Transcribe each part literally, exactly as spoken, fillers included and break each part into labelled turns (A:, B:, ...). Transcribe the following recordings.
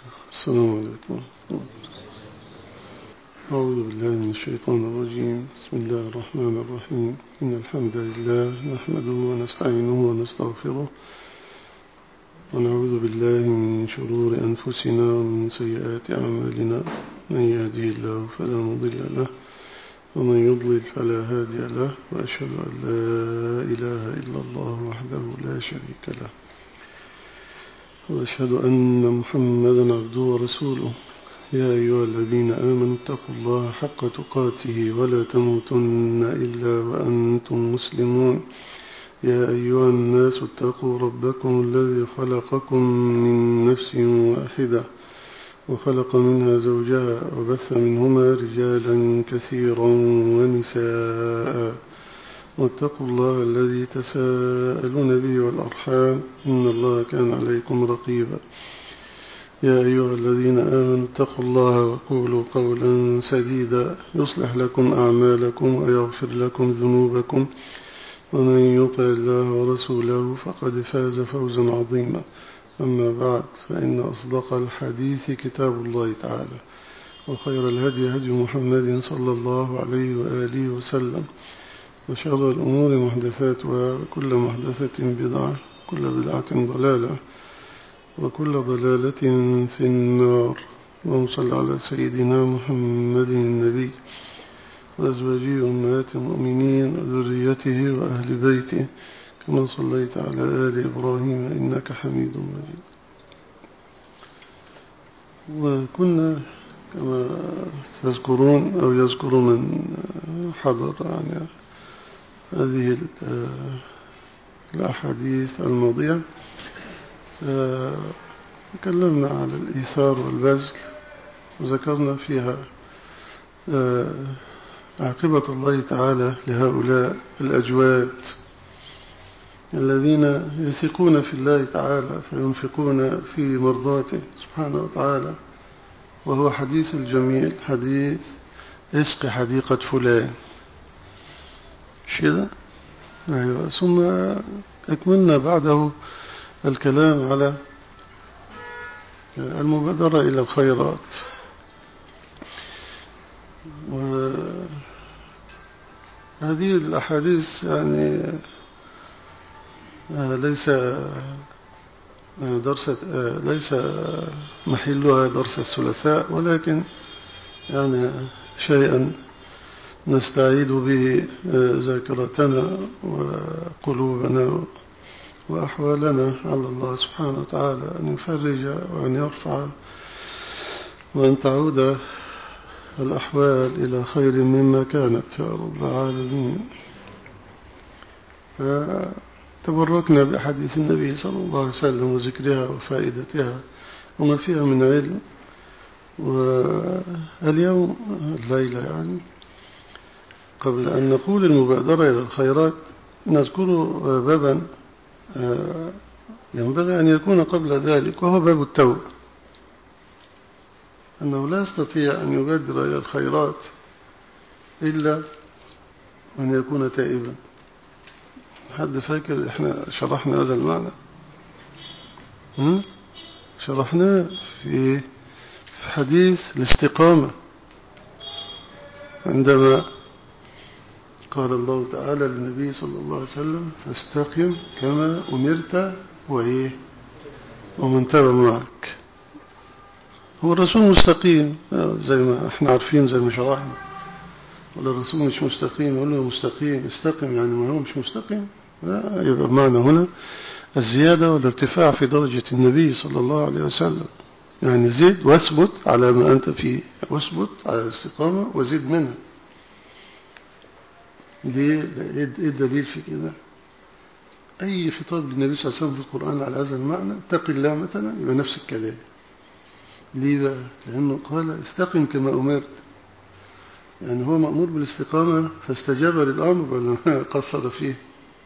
A: السلام عليكم. أعوذ بالله من الشيطان الرجيم. بسم الله الرحمن الرحيم. إن الحمد لله نحمده ونستعينه ونستغفره ونعوذ بالله من شرور أنفسنا ومن سيئات أعمالنا. من يهده الله فلا مضل له ومن يضلل فلا هادي له، وأشهد أن لا إله إلا الله وحده لا شريك له، وأشهد أن محمدا عبده ورسوله. يا أيها الذين آمنوا اتقوا الله حق تقاته ولا تموتن إلا وأنتم مسلمون. يا أيها الناس اتقوا ربكم الذي خلقكم من نفس واحدة وخلق منها زوجها وبث منهما رجالا كثيرا ونساء، واتقوا الله الذي تساءلون به والأرحام إن الله كان عليكم رقيبا. يا أيها الذين آمنوا اتقوا الله وقولوا قولا سديدا يصلح لكم أعمالكم ويغفر لكم ذنوبكم، ومن يطع الله ورسوله فقد فاز فوزا عظيما. أما بعد، فإن أصدق الحديث كتاب الله تعالى، وخير الهدي هدي محمد صلى الله عليه وآله وسلم، وشر الأمور محدثاتها، وكل محدثة بدعة، وكل بدعة ضلالة، وكل ضلالة في النار. اللهم صل على سيدنا محمد النبي وأزواجه أمهات المؤمنين وذريته وأهل بيته كما صليت على آل إبراهيم إنك حميد مجيد. وكنا كما تذكرون أو يذكر من حضر يعني هذه الأحاديث الماضية، تكلمنا على الإيثار والبذل، وذكرنا فيها عاقبة الله تعالى لهؤلاء الأجواد الذين يثقون في الله تعالى فينفقون في مرضاته سبحانه وتعالى. وهو حديث الجميل، حديث اسق حديقة فلان شذا. أيوة. ثم أكملنا بعده الكلام على المبادرة إلى الخيرات. وهذه الأحاديث يعني ليس درس ليس محلها درس الثلاثاء، ولكن يعني شيئا نستعيد به ذاكرتنا وقلوبنا وأحوالنا على الله سبحانه وتعالى أن يفرج وأن يرفع وأن تعود الأحوال إلى خير مما كانت يا رب العالمين. تبركنا بحديث النبي صلى الله عليه وسلم وذكرها وفائدتها وما فيها من علم. واليوم الليلة يعني قبل أن نقول المبادرة إلى الخيرات نذكر بابا ينبغي أن يكون قبل ذلك، وهو باب التوبة. أنه لا يستطيع أن يبادر إلى الخيرات إلا أن يكون تائبا. حد فاكر إحنا شرحنا هذا المعنى؟ شرحناه في حديث الاستقامة، عندما قال الله تعالى للنبي صلى الله عليه وسلم فاستقم كما أمرت وإيه ومن تاب معك. هو الرسول مستقيم زي ما احنا عارفين، زي ما شرحنا. ولا الرسول مش مستقيم يقول له مستقيم استقم، يعني ما هو مش مستقيم. لا، يبقى معنى هنا الزيادة والارتفاع في درجة النبي صلى الله عليه وسلم، يعني زد واثبت على ما أنت فيه، واثبت على الاستقامة وزد منها. ليه؟ ايه الدليل في كده؟ أي خطاب للنبي صلى الله عليه وسلم في القرآن على هذا المعنى، اتق الله مثلا، يبقى نفس الكلام. ليه بقى؟ لأنه قال استقم كما أمرت، يعني هو مأمور بالاستقامة فاستجاب للأمر ولا قصر فيه؟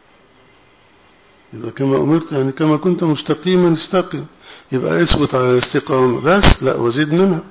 A: يبقى كما أمرت يعني كما كنت مستقيما استقم، يبقى اثبت على الاستقامة بس، لا وزيد منها.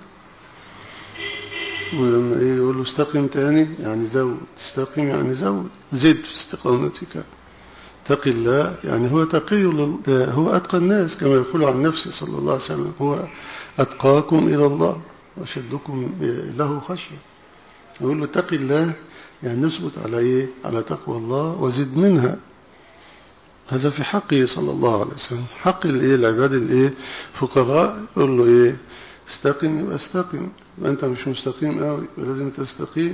A: ولما ايه يقول له استقم تاني يعني زود، استقم يعني زود، زد في استقامتك. اتق الله يعني هو تقي، هو أتقى الناس كما يقول عن نفسه صلى الله عليه وسلم، هو أتقاكم إلى الله وأشدكم له خشية. يقول له اتق الله، يعني نثبت على إيه؟ على تقوى الله وزد منها. هذا في حقه صلى الله عليه وسلم. حق الإيه؟ العباد الإيه؟ فقراء، يقول له إيه؟ استقم، يبقى استقم. يبقى أنت مش مستقيم قوي، لازم تستقيم.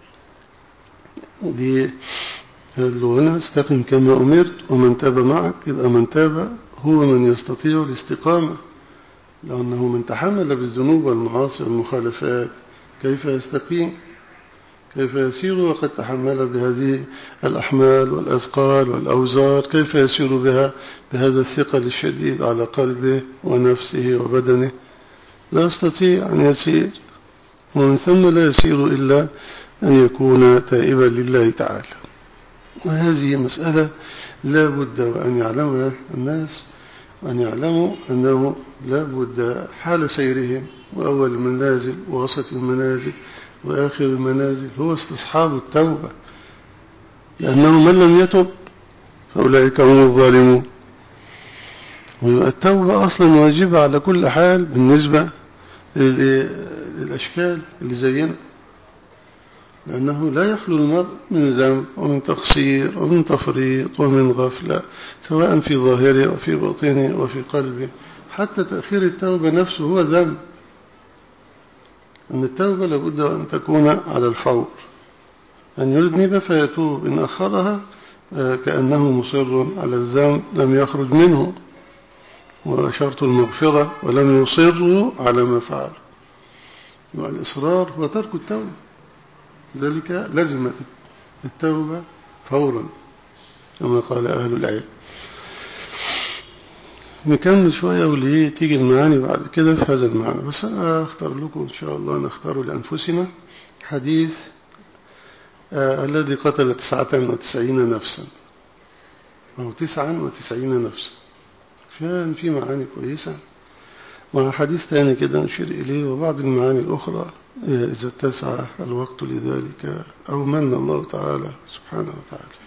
A: دي يقول له هنا استقم كما أمرت ومن تاب معك. يبقى من تاب هو من يستطيع الاستقامة، لأنه من تحمل بالذنوب والمعاصي والمخالفات كيف يستقيم؟ كيف يسير وقد تحمل بهذه الأحمال والأثقال والأوزار؟ كيف يسير بها بهذا الثقل الشديد على قلبه ونفسه وبدنه؟ لا يستطيع أن يسير، ومن ثم لا يسير إلا أن يكون تائبا لله تعالى. وهذه مسألة لا بد وأن يعلمها الناس، وأن يعلموا أنه لا بد حال سيرهم وأول المنازل ووسط المنازل وآخر المنازل هو استصحاب التوبة، لأنه من لم يتب فأولئك هم الظالمون. والتوبة أصلا واجبة على كل حال بالنسبة للأشكال اللي زينا، لأنه لا يخلو المرء من ذنب ومن تقصير ومن تفريط ومن غفلة، سواء في ظاهره وفي باطنه وفي قلبه. حتى تأخير التوبة نفسه هو ذنب، أن التوبة لابد أن تكون على الفور، أن يذنب فيتوب، إن أخرها كأنه مصر على الذنب لم يخرج منه، وشرط المغفرة ولم يصروا على ما فعل. والإصرار هو ترك التوبة، ذلك لازمة التوبة فورا كما قال أهل العلم. نكمل شوية واللي تيجي المعاني بعد كده في هذا المعنى، بس أنا أختار لكم إن شاء الله نختار لأنفسنا حديث آه الذي قتل تسعة وتسعين نفسا أو تسعا وتسعين نفسا، عشان في معاني كويسة، مع حديث ثاني كده نشير إليه وبعض المعاني الأخرى إذا اتسع الوقت لذلك أو من الله تعالى سبحانه وتعالى.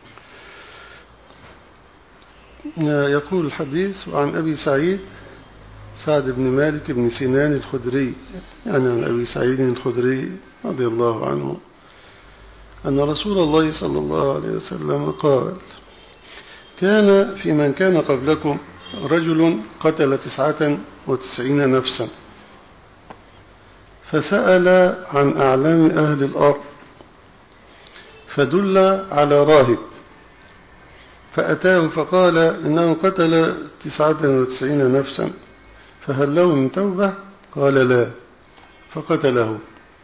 A: يقول الحديث: وعن أبي سعيد سعد بن مالك بن سنان الخدري، يعني عن أبي سعيد الخدري رضي الله عنه، أن رسول الله صلى الله عليه وسلم قال: كان في من كان قبلكم رجل قتل تسعة وتسعين نفسا، فسأل عن أعلام أهل الأرض، فدل على راهب، فأتاه فقال: إنه قتل تسعة وتسعين نفسا، فهل له من توبة؟ قال: لا، فقتله،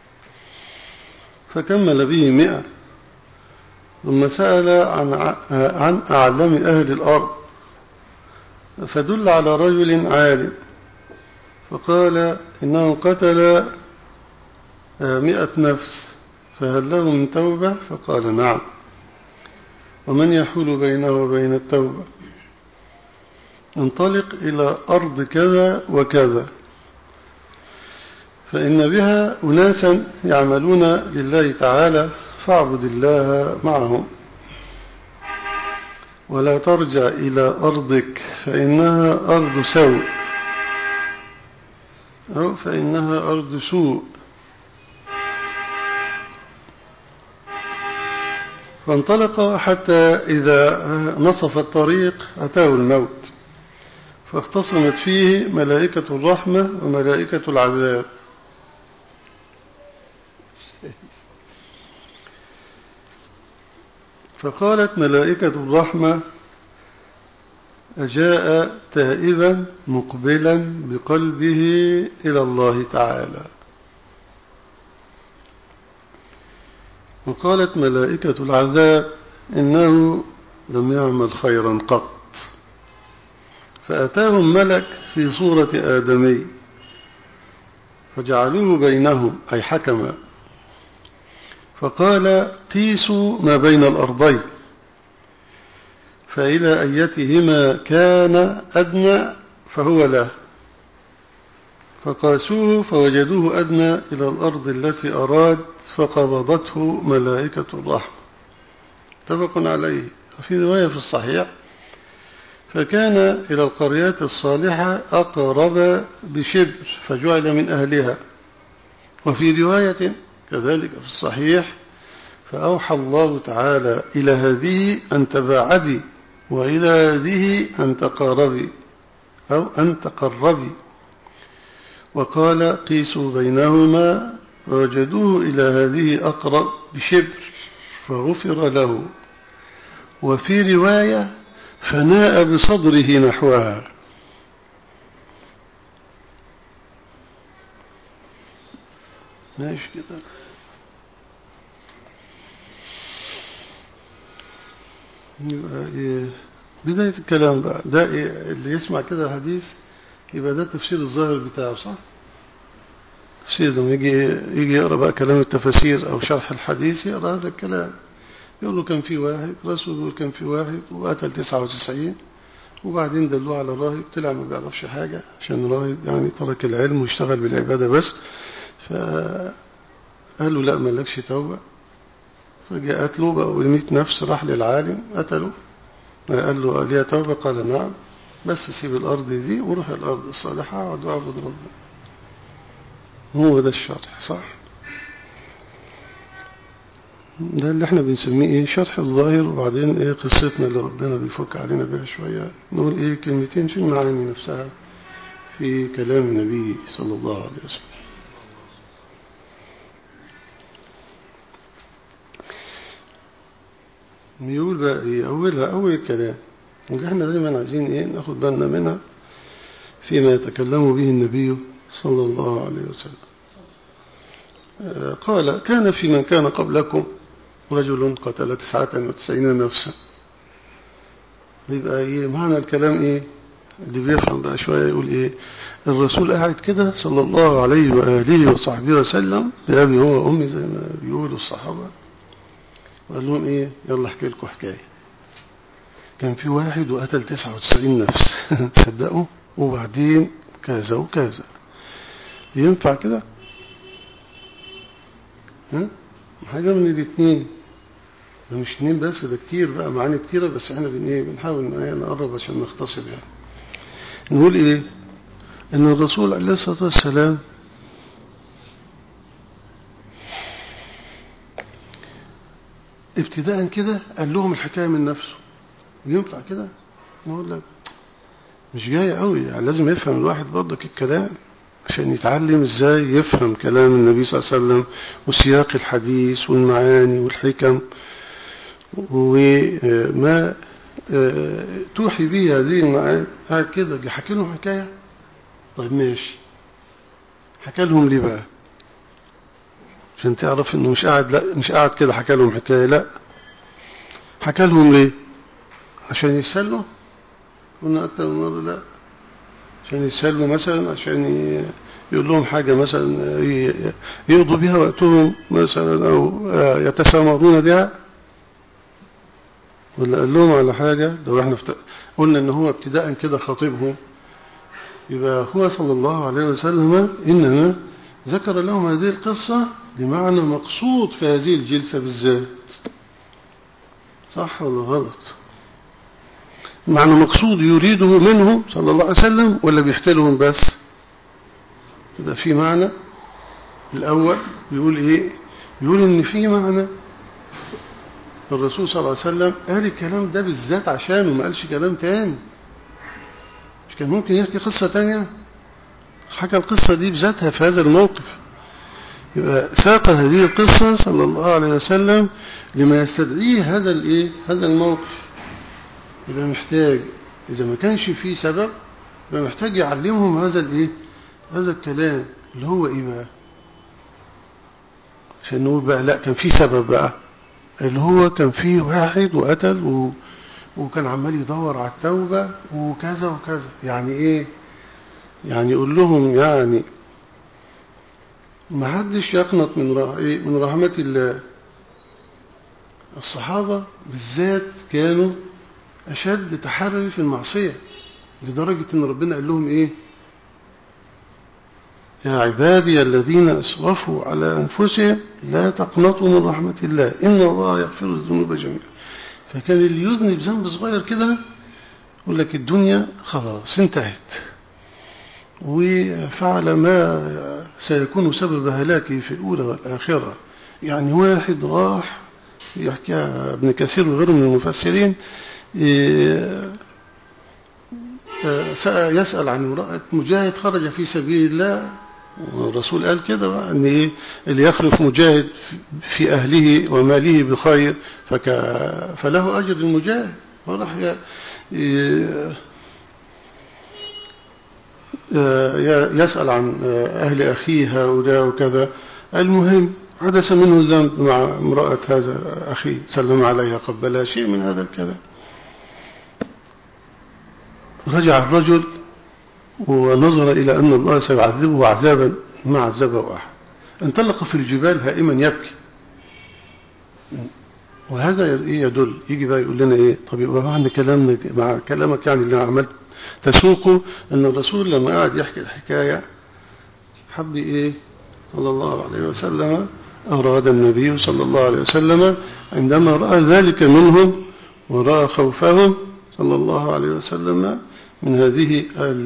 A: فكمل به مئة، ثم سأل عن عن أعلام أهل الأرض، فدل على رجل عالم، فقال: إنه قتل مئة نفس، فهل له من توبة؟ فقال: نعم. ومن يحول بينه وبين التوبة؟ انطلق إلى أرض كذا وكذا، فإن بها أناسا يعملون لله تعالى، فاعبد الله معهم، ولا ترجع إلى أرضك فإنها أرض سوء أو فإنها أرض سوء. فانطلق حتى إذا نصف الطريق أتاه الموت، فاختصمت فيه ملائكة الرحمة وملائكة العذاب، فقالت ملائكة الرحمة: أجاء تائبا مقبلا بقلبه إلى الله تعالى. وقالت ملائكة العذاب: إنه لم يعمل خيرا قط. فأتاهم ملك في صورة آدمي، فجعلوه بينهم، أي حكما، فقال: قيسوا ما بين الأرضين، فإلى أيتهما كان أدنى فهو له، فقاسوه فوجدوه أدنى إلى الأرض التي أراد، فقبضته ملائكة الرحمة. متفق عليه. وفي رواية في الصحيح فكان إلى القريات الصالحة أقرب بشبر فجعل من أهلها. وفي رواية كذلك في الصحيح فأوحى الله تعالى إلى هذه أن تباعدي وإلى هذه أن تقاربي أو أن تقربي، وقال قيسوا بينهما فوجدوه إلى هذه أقرب بشبر فغفر له. وفي رواية فناء بصدره نحوها. ماشي كده. يبقى إيه بداية الكلام بقى ده إيه اللي يسمع كده الحديث يبقى ده تفسير الظاهر بتاعه صح؟ تفسير لما يجي يجي يقرأ بقى كلام التفاسير أو شرح الحديث يقرأ هذا الكلام يقول له كان في واحد رسول يقول كان في واحد وقتل تسعة وتسعين وبعدين دلوه على راهب طلع ما بيعرفش حاجة عشان راهب يعني ترك العلم واشتغل بالعبادة بس، فقال له لا مالكش توبة، فجاء قتله بقى ومئة نفس راح للعالم قتله، قال له ليها توبة قال نعم بس سيب الأرض دي وروح الأرض الصالحة وادعبد ربنا. هو ده الشرح صح؟ ده اللي احنا بنسميه ايه شرح الظاهر، وبعدين ايه قصتنا اللي ربنا بيفك علينا بها شوية نقول ايه كلمتين في المعاني نفسها في كلام النبي صلى الله عليه وسلم. يقول بقى ايه اولها اول الكلام اللي احنا دايما عايزين ايه ناخد بالنا منها فيما يتكلم به النبي صلى الله عليه وسلم. آه قال كان في من كان قبلكم رجل قتل تسعة وتسعين نفسا. يبقى ايه معنى الكلام ايه اللي بيفهم بقى شوية يقول ايه الرسول قاعد كده صلى الله عليه وآله وصحبه وسلم بأبي هو وأمي زي ما بيقولوا الصحابة، وقال لهم ايه يلا احكي لكم حكاية. كان في واحد وقتل تسعة وتسعين نفس تصدقوا وبعدين كذا وكذا. ينفع كده؟ ها حاجة من الاثنين، ده مش اثنين بس ده كتير بقى معاني كتيرة، بس احنا بن ايه بنحاول نقرب عشان نختصر يعني. نقول ايه ان الرسول عليه الصلاة والسلام ابتداء كده قال لهم الحكاية من نفسه. ينفع كده؟ نقول لك مش جاي قوي، يعني لازم يفهم الواحد برضك الكلام عشان يتعلم ازاي يفهم كلام النبي صلى الله عليه وسلم وسياق الحديث والمعاني والحكم وما توحي به هذه المعاني. قاعد كده حكي لهم حكاية. طيب ماشي حكى لهم ليه بقى عشان تعرف انه مش قاعد لا مش قاعد كده حكى لهم حكاية، لا حكى لهم ليه عشان يسلوا. قلنا أكتر من مرة لا عشان يسلوا مثلا عشان يقول لهم حاجة مثلا يقضوا بها وقتهم مثلا أو يتسامرون بها، ولا قال لهم على حاجة. لو احنا قلنا ان هو ابتداء كده خاطبهم يبقى هو صلى الله عليه وسلم إنما ذكر لهم هذه القصة لمعنى مقصود في هذه الجلسة بالذات. صح ولا غلط؟ معنى مقصود يريده منهم صلى الله عليه وسلم ولا بيحكي لهم بس؟ يبقى في معنى الأول بيقول إيه بيقول إن في معنى الرسول صلى الله عليه وسلم قال الكلام ده بالذات عشانه ما قالش كلام تاني. مش كان ممكن يحكي قصة تانية؟ حكى القصة دي بذاتها في هذا الموقف. يبقى ساق هذه القصة صلى الله عليه وسلم لما يستدعيه هذا الإيه هذا الموقف. يبقى محتاج إذا ما كانش فيه سبب يبقى محتاج يعلمهم هذا الإيه هذا الكلام اللي هو إيه بقى عشان نقول بقى لا كان فيه سبب بقى اللي هو كان فيه واحد وقتل و... وكان عمال يدور على التوبة وكذا وكذا. يعني إيه يعني يقول لهم يعني ما حدش يقنط من من رحمة الله. الصحابة بالذات كانوا أشد تحري في المعصية لدرجة أن ربنا قال لهم إيه يا عبادي الذين أسرفوا على أنفسهم لا تقنطوا من رحمة الله إن الله يغفر الذنوب جميعا. فكان اللي يذنب ذنب صغير كده يقول لك الدنيا خلاص انتهت، وفعل ما سيكون سبب هلاكه في الأولى والآخرة. يعني واحد راح يحكي ابن كثير وغيره من المفسرين يسأل عن امرأة مجاهد خرج في سبيل الله، والرسول قال كده بقى ان ايه اللي يخلف مجاهد في اهله وماله بخير فك فله اجر المجاهد. وراح يسأل عن اهل اخيه هؤلاء وكذا. المهم حدث منه ذنب مع امرأة هذا اخي، سلم عليها قبلها، شيء من هذا الكلام. رجع الرجل ونظر إلى أن الله سيعذبه عذابا ما عذبه أحد، انطلق في الجبال هائما يبكي. وهذا يدل يجي بقى يقول لنا إيه؟ طب يبقى معنى كلامك مع كلامك يعني اللي عملت تسوقه أن الرسول لما قعد يحكي الحكاية حب إيه صلى الله عليه وسلم، أراد النبي صلى الله عليه وسلم عندما رأى ذلك منهم ورأى خوفهم صلى الله عليه وسلم من هذه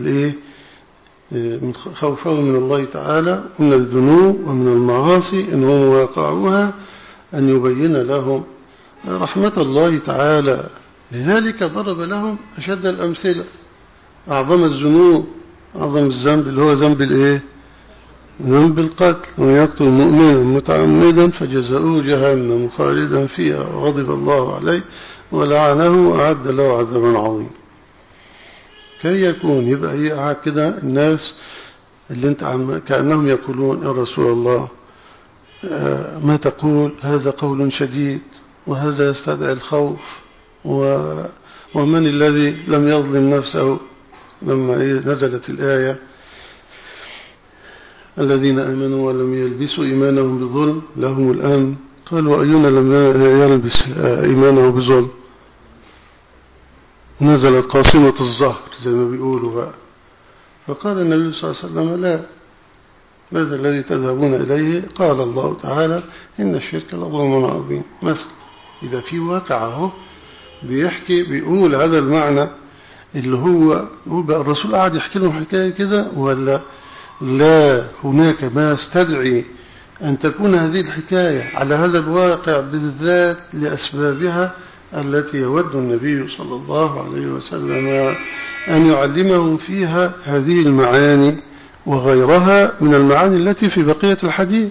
A: من خوفه من الله تعالى من الذنوب ومن المعاصي إنهم واقعوها، أن يبين لهم رحمة الله تعالى. لذلك ضرب لهم أشد الأمثلة. أعظم الذنوب، أعظم الذنب اللي هو ذنب الإيه؟ ذنب القتل. ويقتل مؤمنا متعمدا فجزاؤه جهنم خالدا فيها وغضب الله عليه ولعنه وأعد له عذابا عظيما. كي يكون يبقى هي قاعد كده الناس اللي انت عم كأنهم يقولون يا رسول الله ما تقول، هذا قول شديد وهذا يستدعي الخوف، ومن الذي لم يظلم نفسه لما نزلت الآية الذين آمنوا ولم يلبسوا إيمانهم بظلم لهم الآن، قالوا أينا لم يلبس إيمانه بظلم. نزلت قاصمة الظهر زي ما بيقولوا بقى. فقال النبي صلى الله عليه وسلم لا، ماذا الذي تذهبون إليه؟ قال الله تعالى إن الشرك لظلم عظيم مثلا. يبقى في واقع اهو بيحكي بيقول هذا المعنى اللي هو يقول بقى الرسول قاعد يحكي لهم حكاية كده ولا لا؟ هناك ما استدعي أن تكون هذه الحكاية على هذا الواقع بالذات لأسبابها التي يود النبي صلى الله عليه وسلم أن يعلمهم فيها هذه المعاني وغيرها من المعاني التي في بقية الحديث.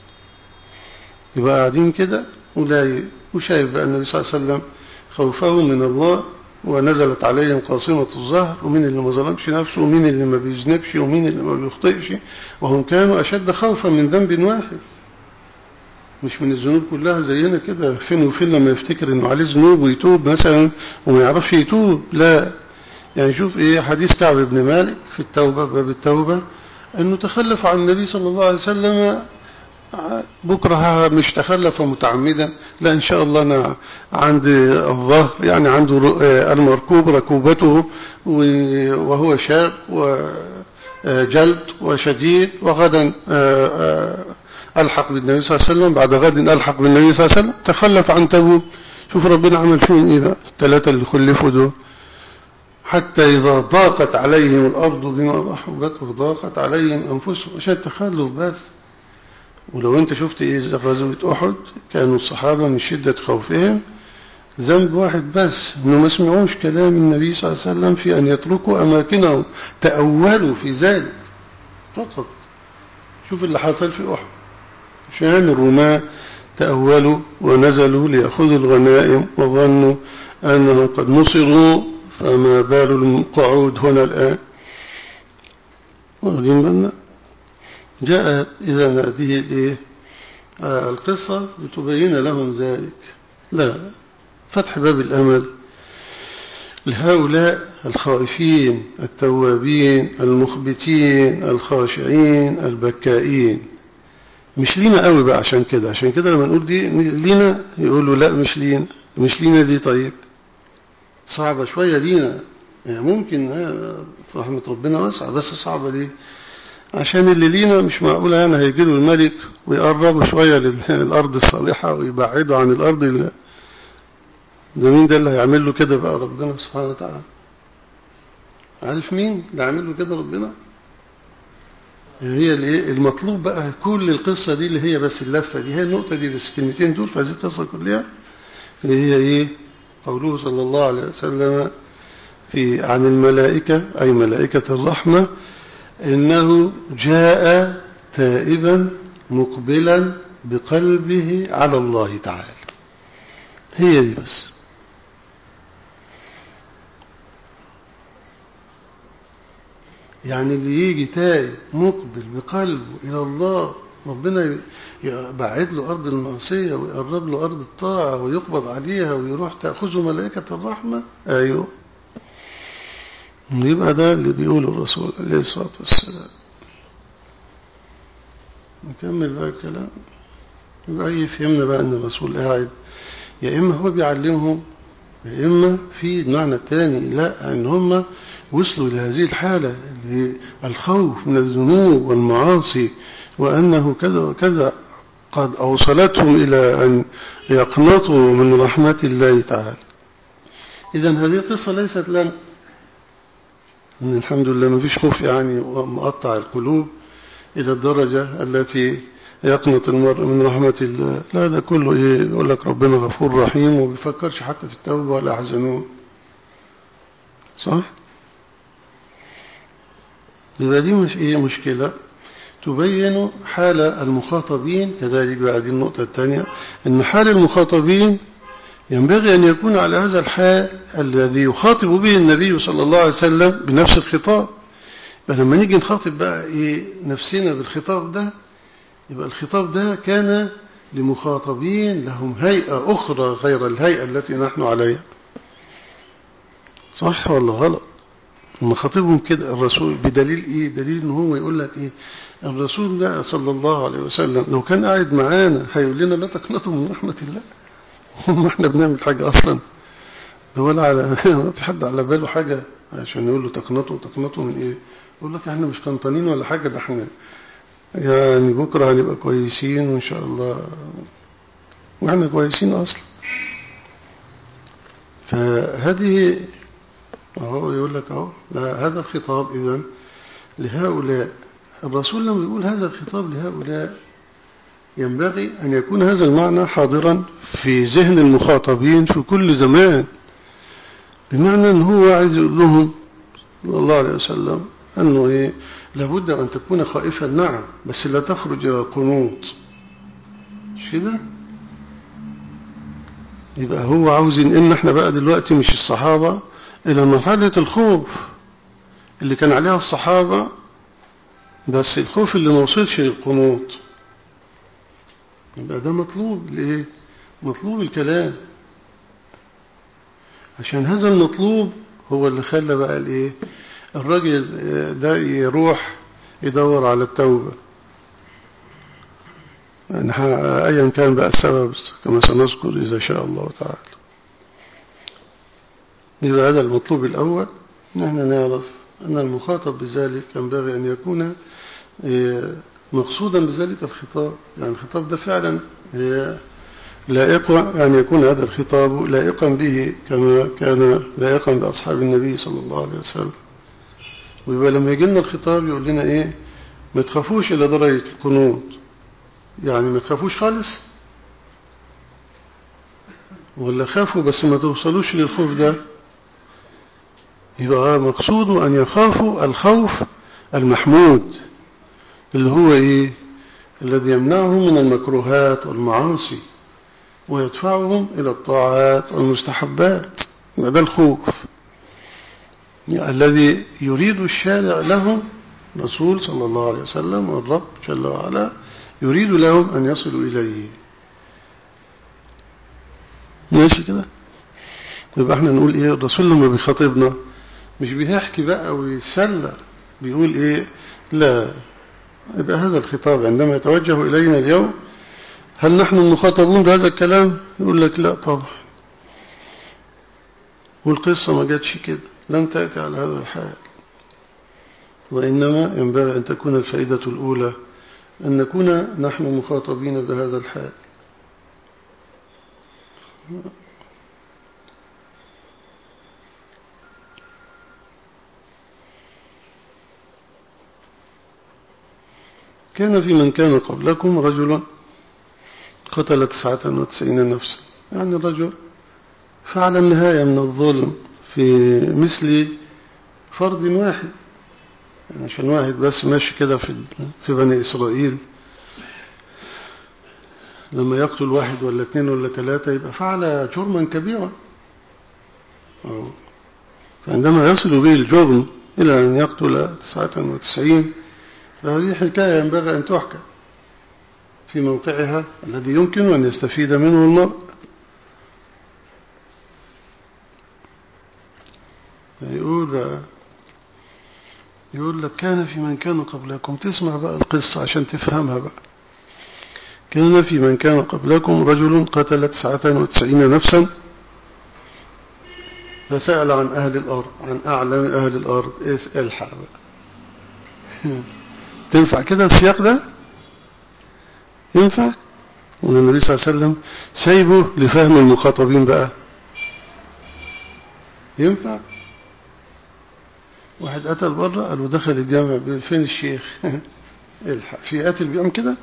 A: يبقى قاعدين كده وشايف بقى النبي صلى الله عليه وسلم خوفه من الله ونزلت عليهم قاصمة الظهر، ومين اللي ما ظلمش نفسه ومين اللي ما بيذنبش ومين اللي ما بيخطئش، وهم كانوا أشد خوفا من ذنب واحد، مش من الذنوب كلها زينا كده فين وفين لما يفتكر انه عليه ذنوب ويتوب مثلا وما يعرفش يتوب. لا، يعني شوف ايه حديث كعب بن مالك في التوبة باب التوبة انه تخلف عن النبي صلى الله عليه وسلم بكرة، مش تخلف متعمدا، لا ان شاء الله انا عندي الظهر يعني عنده المركوب ركوبته وهو شاب وجلد وشديد، وغدا ألحق بالنبي صلى الله عليه وسلم، بعد غد ألحق بالنبي صلى الله عليه وسلم، تخلف عن تبوك. شوف ربنا عمل فيهم إيه بقى الثلاثة اللي خلفوا دول، حتى إذا ضاقت عليهم الأرض بما رحبت وضاقت عليهم أنفسهم، عشان تخلف بس. ولو أنت شفت إيه غزوة أحد كانوا الصحابة من شدة خوفهم ذنب واحد بس، إنه ما سمعوش كلام النبي صلى الله عليه وسلم في أن يتركوا أماكنهم، تأولوا في ذلك فقط. شوف اللي حصل في أحد، عشان الرماة تأولوا ونزلوا ليأخذوا الغنائم وظنوا أنهم قد نصروا، فما بال القعود هنا الآن. واخدين بالنا؟ جاءت إذا هذه القصة لتبين لهم ذلك. لا، فتح باب الأمل لهؤلاء الخائفين التوابين المخبتين الخاشعين البكائين، مش لينا قوي بقى. عشان كده عشان كده لما نقول دي لينا يقولوا لا مش لينا، مش لينا دي طيب صعبة شوية لينا، يعني ممكن رحمة ربنا واسعة بس صعبة ليه؟ عشان اللي لينا مش معقولة يعني هيجي له الملك ويقربوا شوية للأرض الصالحة ويبعدوا عن الأرض. ده مين ده اللي هيعمل له كده بقى؟ ربنا سبحانه وتعالى. عارف مين اللي عامل له كده؟ ربنا. هي المطلوب بقى كل القصة دي اللي هي بس اللفة دي، هي النقطة دي بس، كلمتين دول في هذه القصة كلها، اللي هي إيه؟ قوله صلى الله عليه وسلم في عن الملائكة، أي ملائكة الرحمة، إنه جاء تائبا مقبلا بقلبه على الله تعالى. هي دي بس. يعني اللي يجي تائب مقبل بقلبه إلى الله، ربنا يبعد له أرض المعصية ويقرب له أرض الطاعة ويقبض عليها ويروح تأخذه ملائكة الرحمة. أيوه، يبقى ده اللي بيقوله الرسول عليه الصلاة والسلام. نكمل بقى الكلام. يبقى يفهمنا بقى أن الرسول قاعد، يا إما هو بيعلمهم، يا إما في المعنى الثاني لا، أن هم وصلوا لهذه الحالة، الخوف من الذنوب والمعاصي، وأنه كذا وكذا قد أوصلتهم إلى أن يقنطوا من رحمة الله تعالى. إذن هذه القصة ليست لنا، إن الحمد لله ما فيش خوف يعني مقطع القلوب إلى الدرجة التي يقنط المرء من رحمة الله. لا، ده كله إيه؟ يقول لك ربنا غفور رحيم وما بيفكرش حتى في التوبة ولا حزنون. صح؟ يبقى دي مش إيه مشكلة تبين حال المخاطبين. كذلك بقى دي النقطة الثانية، إن حال المخاطبين ينبغي أن يكون على هذا الحال الذي يخاطب به النبي صلى الله عليه وسلم بنفس الخطاب. فلما نيجي نخاطب بقى إيه نفسنا بالخطاب ده، يبقى الخطاب ده كان لمخاطبين لهم هيئة أخرى غير الهيئة التي نحن عليها. صح ولا غلط؟ لما خاطبهم كده الرسول بدليل إيه؟ دليل إن هو يقول لك إيه؟ الرسول ده صلى الله عليه وسلم لو كان قاعد معانا هيقول لنا لا تقنطوا من رحمة الله. هم احنا بنعمل حاجة أصلا؟ ده ولا على ما في حد على باله حاجة عشان يقول له تقنطوا تقنطوا من إيه؟ يقول لك احنا مش قنطانين ولا حاجة، ده احنا يعني بكرة هنبقى كويسين وإن شاء الله، وإحنا كويسين أصلا. فهذه أهو يقول لك أهو هذا الخطاب إذن لهؤلاء. الرسول لما يقول هذا الخطاب لهؤلاء ينبغي أن يكون هذا المعنى حاضرا في ذهن المخاطبين في كل زمان، بمعنى أنه هو عايز يقول لهم صلى الله عليه وسلم أنه إيه؟ لابد أن تكون خائفا، نعم، بس لا تخرج إلى القنوط. مش كده؟ يبقى هو عاوز إن إحنا بقى دلوقتي مش الصحابة إلى مرحلة الخوف اللي كان عليها الصحابة، بس الخوف اللي ما وصلش للقنوط. يبقى ده مطلوب لإيه؟ مطلوب الكلام، عشان هذا المطلوب هو اللي خلى بقى الإيه؟ الراجل ده يروح يدور على التوبة، يعني أيا كان بقى السبب كما سنذكر إذا شاء الله تعالى. يبقى هذا المطلوب الأول، نحن نعرف أن المخاطب بذلك ينبغي أن يكون مقصودا بذلك الخطاب، يعني الخطاب ده فعلا لائق أن يكون هذا الخطاب لائقا به كما كان لائقا بأصحاب النبي صلى الله عليه وسلم. ويبقى لما يجي لنا الخطاب يقول لنا إيه؟ ما تخافوش إلى درجة القنوط، يعني ما تخافوش خالص، ولا خافوا بس ما توصلوش للخوف ده. يبقى مقصود أن يخافوا الخوف المحمود اللي هو إيه؟ الذي يمنعهم من المكروهات والمعاصي ويدفعهم إلى الطاعات والمستحبات. هذا الخوف يعني الذي يريد الشارع لهم، رسول صلى الله عليه وسلم والرب جل وعلا يريد لهم أن يصلوا إليه. ماشي كده؟ يبقى احنا نقول إيه؟ الرسول لما بيخاطبنا مش بيحكي بقى ويسلى، بيقول إيه؟ لا، يبقى هذا الخطاب عندما يتوجه إلينا اليوم هل نحن المخاطبون بهذا الكلام؟ يقول لك لا طبعا، والقصة ما جاتش كده، لم تأتي على هذا الحال. وإنما ينبغي أن تكون الفائدة الأولى أن نكون نحن مخاطبين بهذا الحال. كان في من كان قبلكم رجل قتل تسعة وتسعين نفسا، يعني الرجل فعل النهاية من الظلم في مثل فرد واحد، يعني عشان واحد بس ماشي كده في في بني إسرائيل لما يقتل واحد ولا اثنين ولا ثلاثة يبقى فعل جرما كبيرا. فعندما يصل به الجرم إلى أن يقتل تسعة وتسعين فهذه حكاية ينبغي أن تحكى في موقعها الذي يمكن أن يستفيد منه المرء. يقول يقول لك كان في من كان قبلكم، تسمع بقى القصة عشان تفهمها بقى. كان في من كان قبلكم رجل قتل تسعة وتسعين نفسا فسأل عن أهل الأرض، عن أعلم أهل الأرض، الحق بقى. تنفع كده السياق ده؟ ينفع؟ والنبي صلى الله عليه وسلم سايبه لفهم المخاطبين بقى. ينفع؟ واحد قتل بره قالوا دخل الجامع، فين الشيخ؟ الحق في قاتل بيعمل كده؟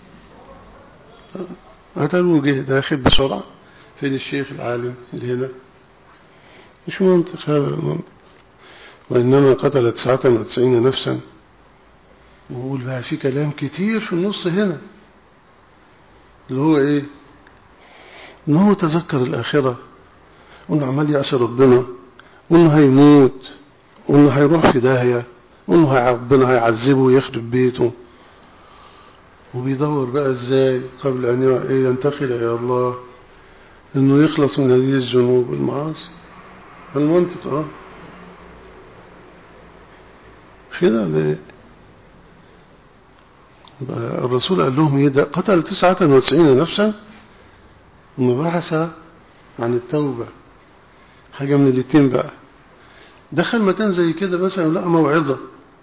A: قتل وجه داخل بسرعة، فين الشيخ العالم اللي هنا؟ مش منطق هذا المنطق. وإنما قتل تسعة وتسعين نفسا. وقول بقى في كلام كتير في النص هنا اللي هو إيه؟ إنه تذكر الآخرة، وإنه عمال يعصي ربنا، وإنه هيموت، وإنه هيروح في داهية، وإنه ربنا هيعذبه ويخرب بيته، وبيدور بقى إزاي قبل أن ينتقل إلى الله إنه يخلص من هذه الذنوب والمعاصي. المنطق آه مش كده ليه؟ الرسول قال لهم إيه ده؟ قتل تسعة وتسعين نفسا ثم بحث عن التوبة. حاجة من الاتنين بقى، دخل مكان زي كده مثلا لقى موعظة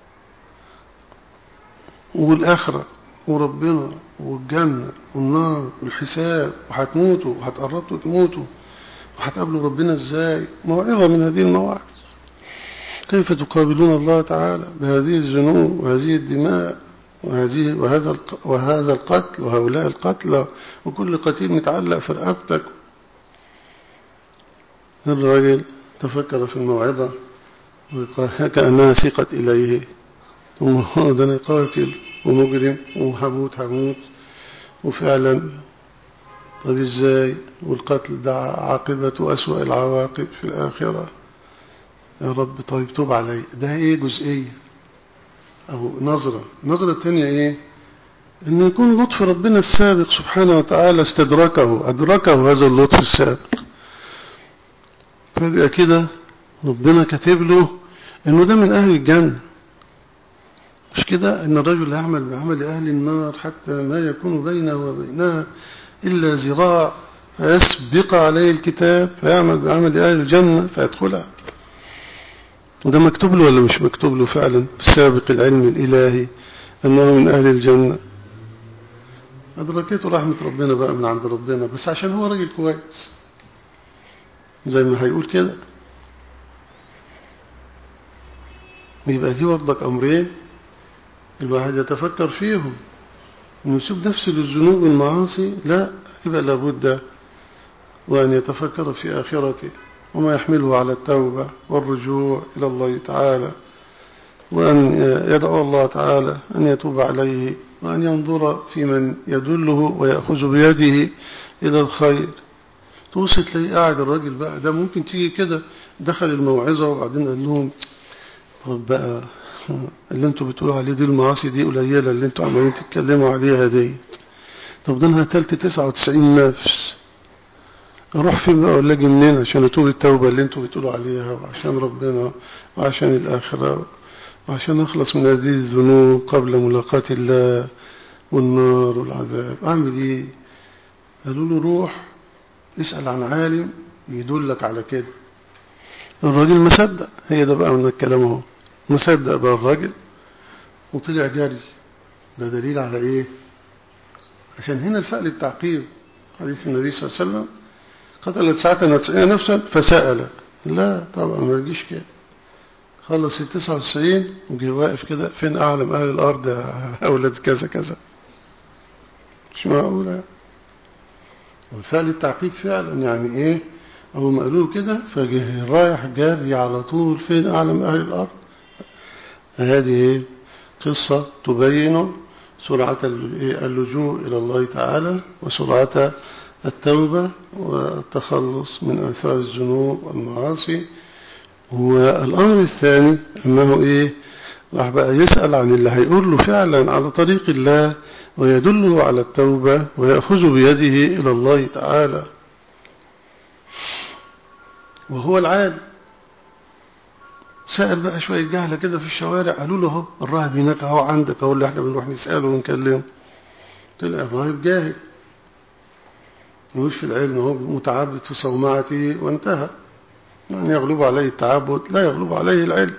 A: والآخرة وربنا والجنة والنار والحساب، وهتموتوا وهتقربوا تموتوا وهتقابلوا ربنا ازاي، موعظة من هذه المواعظ. كيف تقابلون الله تعالى بهذه الذنوب وهذه الدماء وهذه وهذا وهذا القتل وهؤلاء القتلى وكل قتيل متعلق في رقبتك. الرجل تفكر في الموعظة كأنها سيقت إليه، ثم ده أنا قاتل ومجرم وهموت هموت وفعلا طب إزاي، والقتل ده عاقبته أسوأ العواقب في الآخرة. يا رب طيب توب علي. ده إيه جزئية أو نظرة. النظرة الثانية إيه؟ إنه يكون لطف ربنا السابق سبحانه وتعالى استدركه أدركه هذا اللطف السابق، فجأة كده ربنا كاتب له إنه ده من أهل الجنة. مش كده إن الرجل يعمل بعمل أهل النار حتى ما يكون بينه وبينها إلا ذراع فيسبق عليه الكتاب فيعمل بعمل أهل الجنة فيدخلها. وده مكتوب له ولا مش مكتوب له فعلا في سابق العلم الإلهي أنه من أهل الجنة؟ أدركته رحمة ربنا بقى من عند ربنا، بس عشان هو راجل كويس زي ما هيقول كده. يبقى دي وضك أمرين الواحد يتفكر فيهم، إنه يسيب نفسه للذنوب والمعاصي لا، يبقى لابد وأن يتفكر في آخرته وما يحمله على التوبة والرجوع إلى الله تعالى، وأن يدعو الله تعالى أن يتوب عليه، وأن ينظر في من يدله ويأخذ بيده إلى الخير. توصل تلاقي قاعد الراجل بقى ده، ممكن تيجي كده دخل الموعظة وبعدين قال لهم طب بقى اللي انتوا بتقولوا عليه دي المعاصي دي قليلة اللي انتوا عمالين تتكلموا عليها دي، طب ده انا قتلت تسعة وتسعين نفس، اروح فين بقى ولا اجي منين عشان اتوب التوبة اللي انتوا بتقولوا عليها وعشان ربنا وعشان الآخرة وعشان اخلص من هذه الذنوب قبل ملاقاة الله والنار والعذاب، اعمل ايه؟ قالوا له روح اسأل عن عالم يدلك على كده. الراجل مصدق، هي ده بقى من الكلام اهو، مصدق بقى الراجل وطلع جري. ده دليل على ايه؟ عشان هنا الفعل التعقيب. حديث النبي صلى الله عليه وسلم قتل تسعة وتسعين نفسا فسأل، لا طبعا ما يجيش كده، خلص التسعة وتسعين وجي واقف كده، فين أعلم أهل الأرض يا أولاد كذا كذا؟ مش معقولة. والفعل التعقيب فعلا يعني إيه؟ أول ما قالوا كده فجه رايح جاري على طول، فين أعلم أهل الأرض؟ هذه قصة تبين سرعة اللجوء إلى الله تعالى وسرعة التوبة والتخلص من آثار الذنوب والمعاصي. والأمر الثاني أنه إيه؟ راح بقى يسأل عن اللي هيقول له فعلا على طريق الله ويدله على التوبة ويأخذ بيده إلى الله تعالى، وهو العالم. سأل بقى شوية جهلة كده في الشوارع، قالوا له اهو الراهب هناك اهو عندك اهو اللي احنا بنروح نسأله ونكلمه. طلع الراهب جاهل ملوش في العلم، هو متعبد في صومعته وانتهى. يعني يغلب عليه التعبد لا يغلب عليه العلم،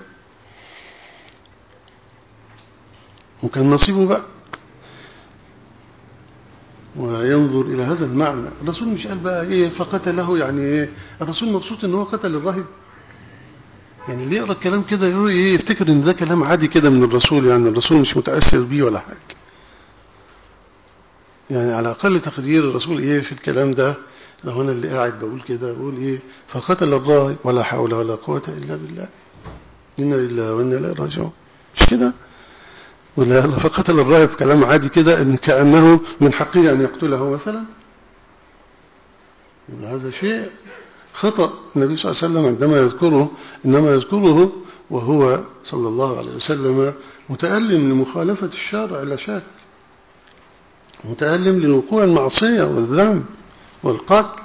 A: وكان نصيبه بقى. وينظر إلى هذا المعنى. الرسول مش قال بقى إيه فقتله، يعني إيه الرسول مبسوط إن هو قتل الراهب؟ يعني اللي يقرأ الكلام كده يقول إيه، يفتكر إن ده كلام عادي كده من الرسول، يعني الرسول مش متأثر بيه ولا حاجة. يعني على أقل تقدير الرسول إيه في الكلام ده، لو أنا اللي قاعد بقول كده أقول إيه فقتل الراهب ولا حول ولا قوة إلا بالله، إنا لله وإنا إليه راجعون، مش كده؟ ولا فقتل الراهب كلام عادي كده، إن كأنه من حقه أن يقتله مثلا. هذا شيء خطأ. النبي صلى الله عليه وسلم عندما يذكره إنما يذكره وهو صلى الله عليه وسلم متألم لمخالفة الشرع لا شك، متألم لوقوع المعصية والذنب والقتل،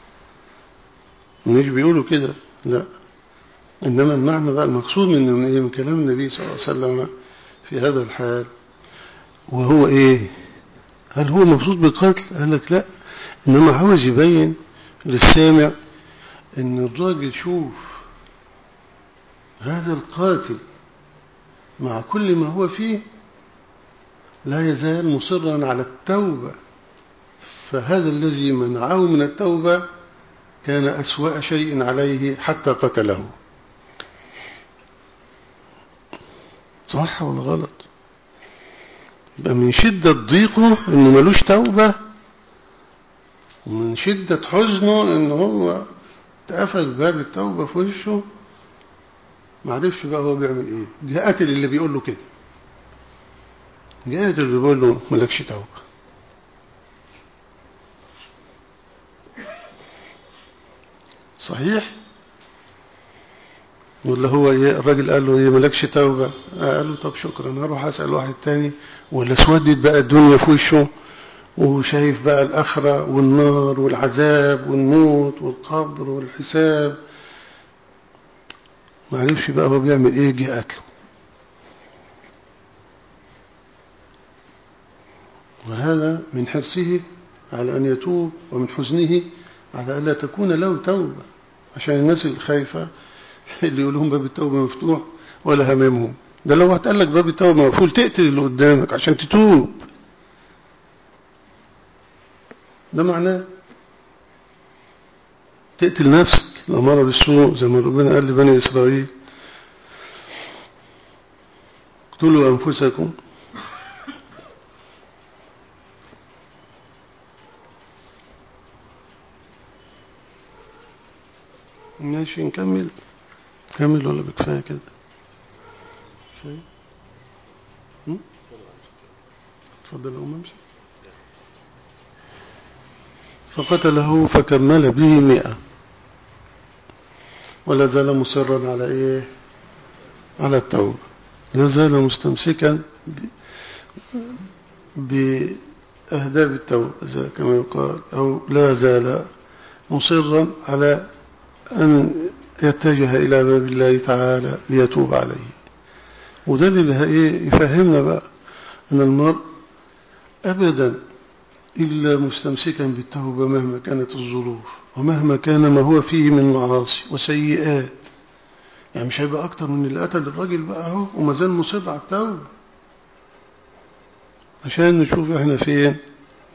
A: مش بيقولوا كده لا. إنما المعنى بقى المقصود من من كلام النبي صلى الله عليه وسلم في هذا الحال وهو إيه؟ هل هو مبسوط بالقتل؟ قال لك لا، إنما عاوز يبين للسامع إن الراجل شوف هذا القاتل مع كل ما هو فيه لا يزال مصرا على التوبة، فهذا الذي منعه من التوبة كان أسوأ شيء عليه حتى قتله. صح ولا غلط؟ يبقى من شدة ضيقه إنه ملوش توبة، ومن شدة حزنه إنه هو اتقفل باب التوبة في وشه، معرفش بقى هو بيعمل إيه. جاء قاتل اللي بيقول له كده، جاء قاتل اللي بيقول له ملكش توبة. صحيح؟ ولا هو إيه الراجل قال له إيه ملكش توبة؟ قال له طب شكرا هروح أسأل واحد تاني. ولا اسودت بقى الدنيا في وشه وشايف بقى الآخرة والنار والعذاب والموت والقبر والحساب، ما عرفش بقى هو بيعمل ايه، جه قتله. وهذا من حرصه على أن يتوب ومن حزنه على ألا تكون له توبة، عشان الناس الخايفة اللي يقولهم باب التوبة مفتوح ولا هممهم. ده لو هتقال لك باب التوبة مقفول تقتل اللي قدامك عشان تتوب، ده معناه تقتل نفسك الأمارة بالسوء، زي ما ربنا قال لبني إسرائيل اقتلوا أنفسكم. ماشي نكمل كمل ولا بكفاية كده؟ شيء تفضل أو ممشي. فقتله فكمل به مئة، ولا زال مصرا على إيه؟ على التوبة، لا زال مستمسكا بأهداب التوبة كما يقال، أو لا زال مصرا على أن يتجه إلى باب الله تعالى ليتوب عليه. وده اللي يفهمنا بقى أن المرء أبدا إلا مستمسكا بالتوبة مهما كانت الظروف ومهما كان ما هو فيه من معاصي وسيئات. يعني مش هيبقى أكتر من اللي قتل الراجل بقى هو وما زال مصر على التوبة، عشان نشوف احنا فين،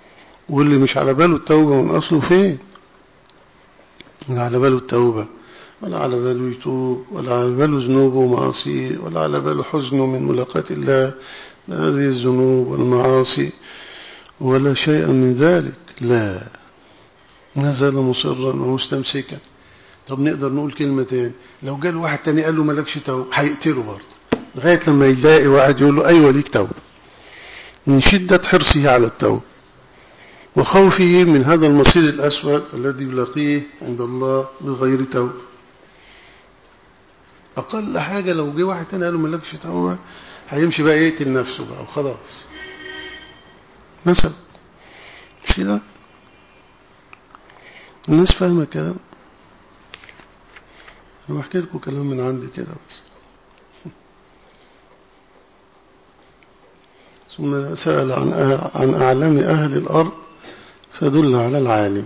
A: واللي مش على باله التوبة من أصله فين. اللي على باله التوبة ولا على باله يتوب، ولا على باله ذنوبه ومعاصيه، ولا على باله حزنه من ملاقاة الله هذه الذنوب والمعاصي ولا شيء من ذلك. لا، نزل مصرا ومستمسكا. طب نقدر نقول كلمة تاني، لو جاء واحد تاني قال له مالكش توبة هيقتله برضه لغاية لما يلاقي واحد يقول له أيوة ليك توبة، من شدة حرصه على التوبة وخوفه من هذا المصير الأسود الذي يلاقيه عند الله بغير توبة. أقل حاجة لو جه واحد تاني قال له مالكش توبة هيمشي بقى يقتل نفسه بقى وخلاص مثلا. مش كده؟ الناس فاهمة كلام. أنا بحكي لكم كلام من عندي كده بس. ثم سأل عن عن أعلام أهل الأرض فدل على العالم.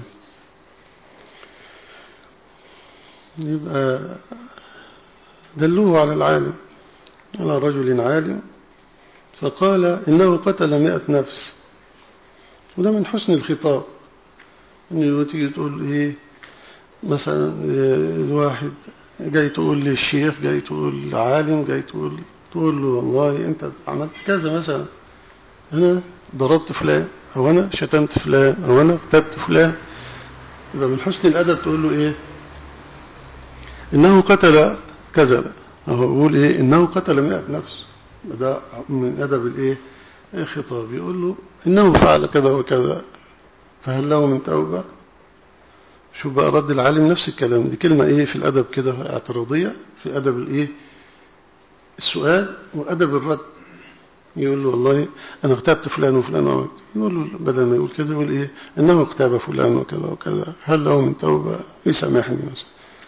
A: يبقى دلوه على العالم، على رجل عالم، فقال إنه قتل مئة نفس. وده من حسن الخطاب، إنه تيجي تقول إيه مثلا الواحد جاي تقول للشيخ، جاي تقول لعالم، جاي تقول تقول له والله أنت عملت كذا، مثلا أنا ضربت فلان، أو أنا شتمت فلان، أو أنا اغتبت فلان. يبقى من حسن الأدب تقول له إيه؟ إنه قتل كذا، أو يقول إيه؟ إنه قتل مئة نفس. ده من أدب الإيه؟ الخطاب. يقول له إنه فعل كذا وكذا، فهل له من توبة؟ شو بقى رد العالم؟ نفس الكلام، دي كلمة إيه في الأدب كده اعتراضية، في أدب الإيه؟ السؤال وأدب الرد. يقول له والله أنا اغتبت فلان وفلان وعملت، يقول له بدل ما يقول كذا يقول إيه؟ إنه اغتاب فلان وكذا وكذا، هل له من توبة؟ يسامحني مثلا.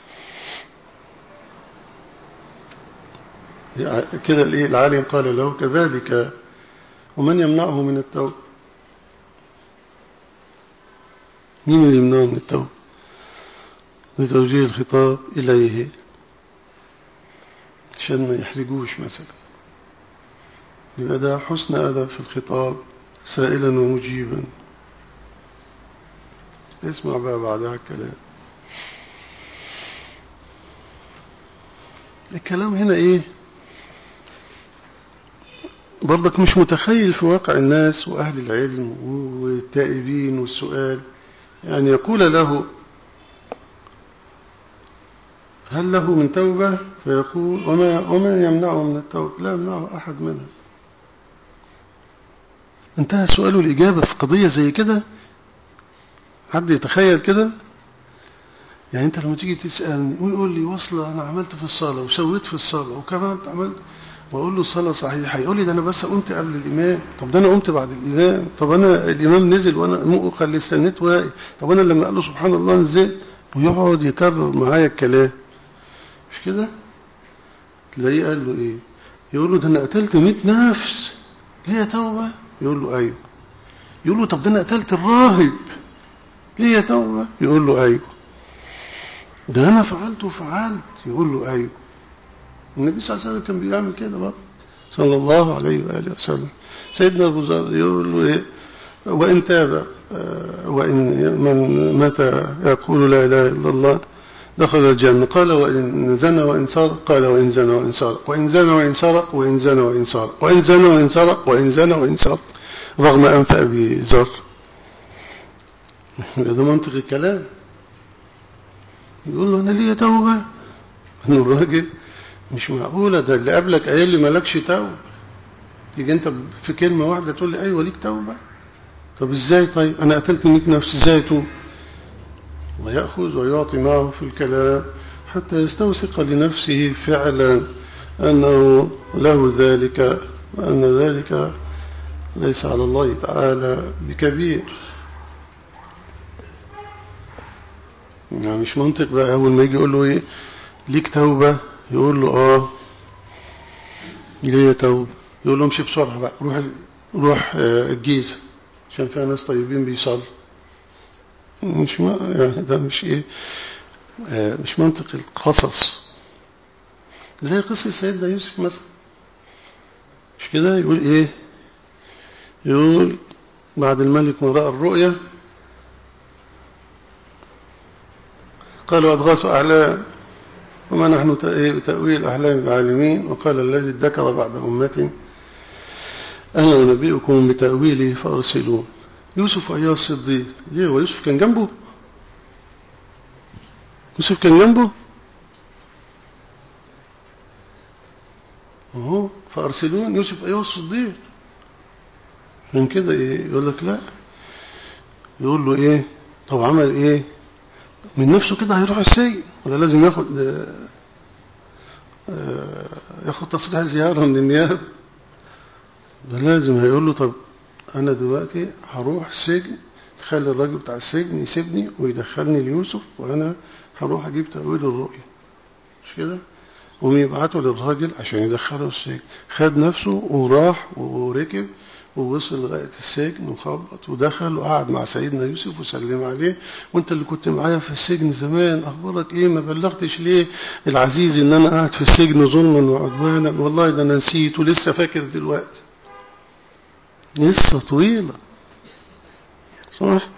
A: كده الإيه؟ العالم قال له كذلك، ومن يمنعه من التوبة؟ مين اللي يمنعه من التوبة؟ لتوجيه الخطاب إليه عشان ما يحرجوش مثلا. يبقى ده حسن أدب في الخطاب، سائلا ومجيبا. اسمع بقى بعدها الكلام. الكلام هنا إيه؟ برضك مش متخيل في واقع الناس وأهل العلم والتائبين والسؤال، يعني يقول له هل له من توبة؟ فيقول وما, وما يمنعه من التوبة؟ لا يمنعه أحد منها. انتهى السؤال والإجابة في قضية زي كده. حد يتخيل كده؟ يعني انت لما تيجي تسألني ويقول لي وصلة أنا عملت في الصلاة وسويت في الصلاة وكمان عملت، وأقول له الصلاة صحيحة، يقول لي ده أنا بس قمت قبل الإمام. طب ده أنا قمت بعد الإمام. طب أنا الإمام نزل وأنا خلي استنيت واقف. طب أنا لما قال له سبحان الله نزلت، ويقعد يكرر معايا الكلام. مش كده؟ تلاقيه قال له إيه؟ يقول له ده أنا قتلت مئة نفس، ليه توبة؟ يقول له أيوه. يقول له طب ده أنا قتلت الراهب، ليه توبة؟ يقول له أيوه. ده أنا فعلت وفعلت، يقول له أيوه. النبي صلى الله عليه وسلم كان بيعمل كده برضه صلى الله عليه وآله وسلم. سيدنا أبو ذر يقول له إيه؟ وإن تاب وإن من متى يقول لا إله إلا الله دخل الجنة. قال وإن زنى وإن سرق؟ قال وإن زنى وإن سرق، وإن زنى وإن سرق، وإن زنى وإن سرق، وإن زنى وإن سرق، وإن زنى وإن سرق، رغم أنف أبي ذر. هذا منطق الكلام. يقول له أنا ليه توبة؟ أنه الراجل مش معقولة، ده اللي قبلك قايل لي مالكش توبة، تيجي أنت في كلمة واحدة تقول لي أيوة ليك توبة؟ طب إزاي؟ طيب أنا قتلت مئة نفس، إزاي توب؟ ويأخذ ويعطي معه في الكلام حتى يستوثق لنفسه فعلا أنه له ذلك، وأن ذلك ليس على الله تعالى بكبير. يعني مش منطق بقى أول ما يجي يقول له إيه ليك توبة، يقول له آه ليه توبة، يقول له امشي بسرعة بقى، روح روح الجيزة عشان فيها ناس طيبين بيصلوا. مش ما يعني ده مش إيه آه مش منطق القصص. زي قصة سيدنا يوسف مثلا، مش كده؟ يقول إيه؟ يقول بعد الملك ما رأى الرؤيا قال أضغاث أعلام، وما نحن بتأويل الأحلام بعالمين. وقال الذي ادكر بعد أمة أنا أنبئكم بتأويله فأرسلون. يوسف أيها الصديق، ليه ويوسف كان جنبه؟ يوسف كان جنبه اهو فأرسلون يوسف أيها الصديق. من كده إيه؟ يقول لك لا، يقول له إيه؟ طب عمل إيه؟ من نفسه كده هيروح السجن ولا لازم ياخد ياخد تصريح زيارة من النيابة؟ لازم هيقول له طب أنا دلوقتي هروح السجن، تخلي الراجل بتاع السجن يسيبني ويدخلني ليوسف وأنا هروح أجيب تأويل الرؤية، مش كده؟ ويبعته للراجل عشان يدخله السجن. خد نفسه وراح وركب ووصل لغاية السجن وخبط ودخل وقعد مع سيدنا يوسف وسلم عليه. وانت اللي كنت معايا في السجن زمان اخبارك ايه؟ ما بلغتش ليه العزيز ان انا قاعد في السجن ظلما وعدوانا؟ والله ده انا نسيت ولسه فاكر دلوقتي. لسه طويلة صح؟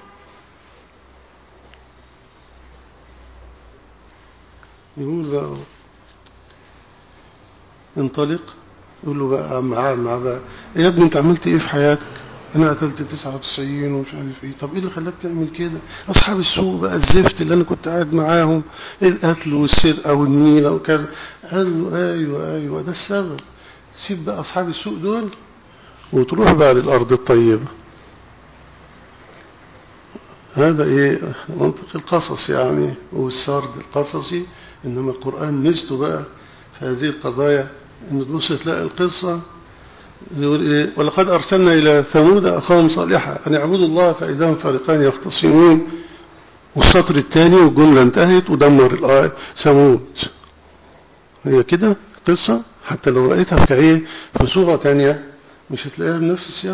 A: يقول بقى انطلق، يقول له بقى معاه معاه بقى يا ابني انت عملت ايه في حياتك؟ انا قتلت تسعة وتسعين ومش عارف ايه. طب ايه اللي خلاك تعمل كده؟ اصحاب السوق بقى الزفت اللي انا كنت قاعد معاهم، القتل والسرقه والنيله وكذا. قال له ايوه ايوه ده السبب. سيب بقى اصحاب السوق دول وتروح بقى للارض الطيبه. هذا ايه منطق القصص يعني والسرد القصصي. انما القران ميزته بقى في هذه القضايا ان تبص تلاقي القصه يقول إيه؟ ولقد أرسلنا إلى ثمود أخاهم صالحا أن يعبدوا الله فإذا هم فريقان يختصمون. والسطر الثاني والجملة انتهت ودمر الآية ثمود. هي كده قصة، حتى لو رأيتها في كأيه في صورة تانية مش هتلاقيها بنفس السياق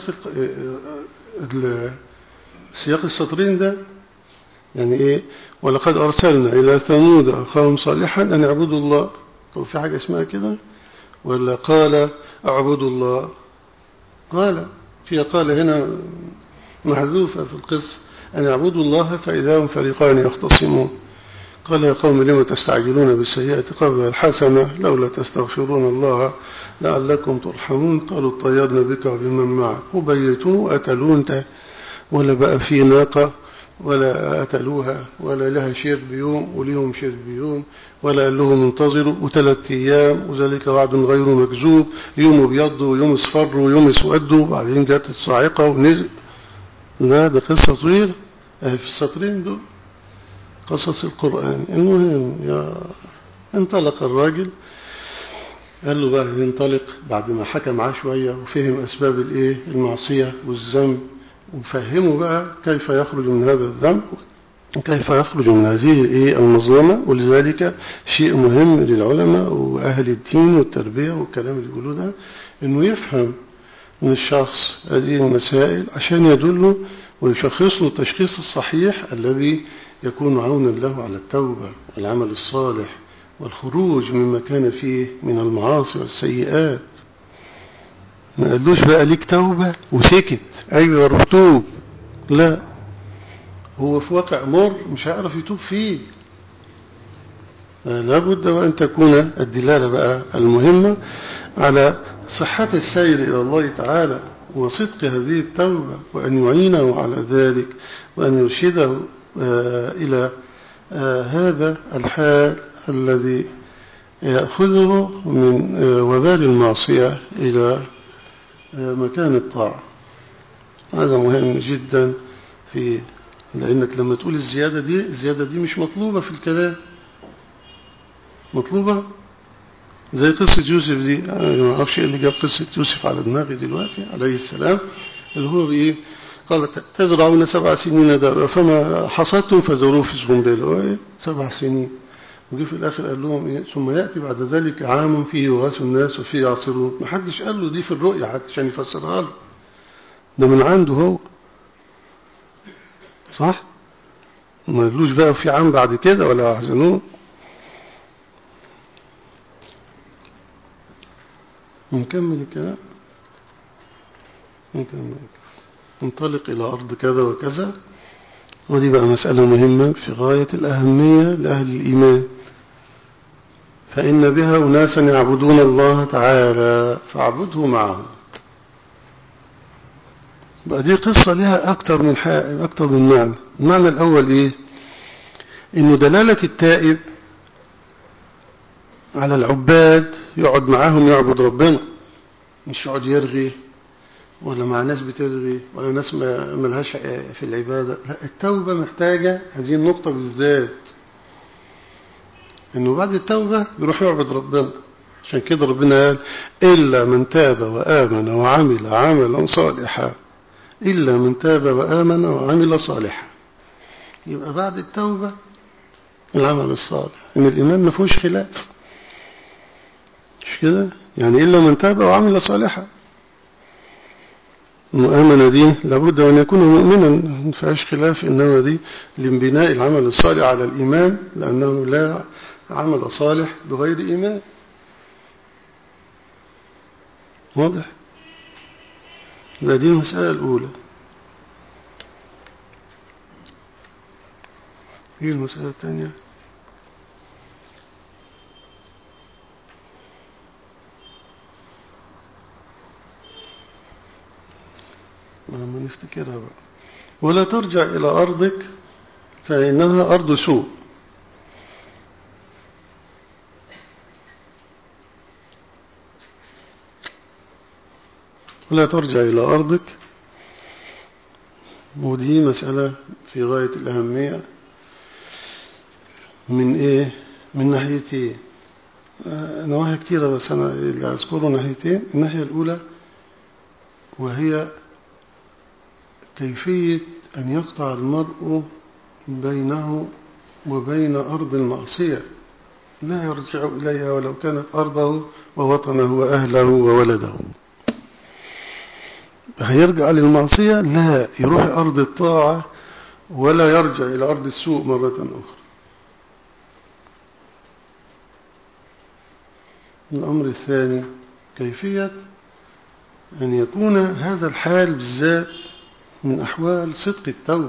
A: سياق السطرين ده. يعني إيه؟ ولقد أرسلنا إلى ثمود أخاهم صالحا أن يعبدوا الله. طب في حاجة اسمها كده؟ ولا قال اعبدوا الله؟ قال في قال هنا محذوفة في القصة أن يعبدوا الله فإذا هم فريقان يختصمون. قال يا قوم لم تستعجلون بالسيئة قبل الحسنة لولا تستغفرون الله لعلكم ترحمون. قالوا اطيرنا بك وبمن معك وبيتوا وأتلوا انت ولا بقى في ناقة ولا أتلوها ولا لها شرب يوم وليهم شرب يوم ولا قال لهم انتظروا وثلاث أيام وذلك وعد غير مكذوب. يوم ابيض ويوم اصفر ويوم اسود وبعدين جت الصاعقة ونزل. لا ده قصة طويلة في السطرين دول قصص القرآن. المهم يا انطلق الراجل، قال له بقى ينطلق بعد ما حكى معاه شوية وفهم أسباب الإيه المعصية والذنب وفهمه بقى كيف يخرج من هذا الذنب وكيف يخرج من هذه الإيه المظلمة. ولذلك شيء مهم للعلماء وأهل الدين والتربية والكلام اللي يقولوه ده إنه يفهم من الشخص هذه المسائل عشان يدله ويشخص له التشخيص الصحيح الذي يكون عونا له على التوبة والعمل الصالح والخروج مما كان فيه من المعاصي والسيئات. ما قالوش بقى ليك توبة وسكت أيوة روح توب، لا، هو في واقع مر مش هيعرف يتوب فيه. لابد وأن تكون الدلالة بقى المهمة على صحة السير إلى الله تعالى وصدق هذه التوبة وأن يعينه على ذلك وأن يرشده إلى هذا الحال الذي يأخذه من وبال المعصية إلى مكان الطاعة. هذا مهم جدا في لأنك لما تقول الزيادة دي الزيادة دي مش مطلوبة في الكلام، مطلوبة زي قصة يوسف دي. أنا ما أعرفش إيه اللي جاب قصة يوسف على دماغي دلوقتي عليه السلام، اللي هو بإيه؟ قال تزرعون سبع سنين دابا فما حصدتم فذروه في سنبله. سبع سنين وجي في الآخر قال لهم إيه؟ ثم يأتي بعد ذلك عام فيه يغاث الناس وفيه يعصرون. ما حدش قال له دي في الرؤيا حتى عشان يفسرها له، ده من عنده هو صح؟ ما قالوش بقى في عام بعد كده ولا يحزنون. نكمل الكلام نكمل انطلق إلى أرض كذا وكذا. ودي بقى مسألة مهمة في غاية الأهمية لأهل الإيمان. فإن بها أناسا يعبدون الله تعالى فاعبده معهم. بقى دي قصة لها أكتر من حاجة، أكتر من معنى. المعنى الأول إيه؟ إنه دلالة التائب على العباد يقعد معاهم يعبد ربنا، مش يقعد يرغي ولا مع ناس بترغي ولا ناس ما ملهاش في العبادة. لا، التوبة محتاجة هذه النقطة بالذات، إنه بعد التوبة يروح يعبد ربنا. عشان كده ربنا قال إلا من تاب وآمن وعمل عملا صالحا، إلا من تاب وآمن وعمل صالحا. يبقى بعد التوبة العمل الصالح، إن الإيمان ما فيهوش خلاف، مش كده؟ يعني إلا من تاب وعمل صالحا. المؤمنة دي لابد أن يكون مؤمنا، ما فيهاش خلاف، إنما دي لانبناء العمل الصالح على الإيمان، لأنه لا عمل صالح بغير إيمان. واضح؟ يبقى دي المسألة الأولى. هي المسألة الثانية ما نفتكرها بقى. ولا ترجع إلى أرضك فإنها أرض سوء. ولا ترجع إلى أرضك، ودي مسألة في غاية الأهمية. من إيه؟ من ناحيتين، نواحي كثيرة بس أنا اللي أذكره ناحيتين. الناحية الأولى وهي كيفية أن يقطع المرء بينه وبين أرض المعصية، لا يرجع إليها ولو كانت أرضه ووطنه وأهله وولده. هيرجع للمعصية؟ لا، يروح أرض الطاعة ولا يرجع إلى أرض السوء مرة أخرى. الأمر الثاني كيفية أن يكون هذا الحال بالذات من أحوال صدق التوبة،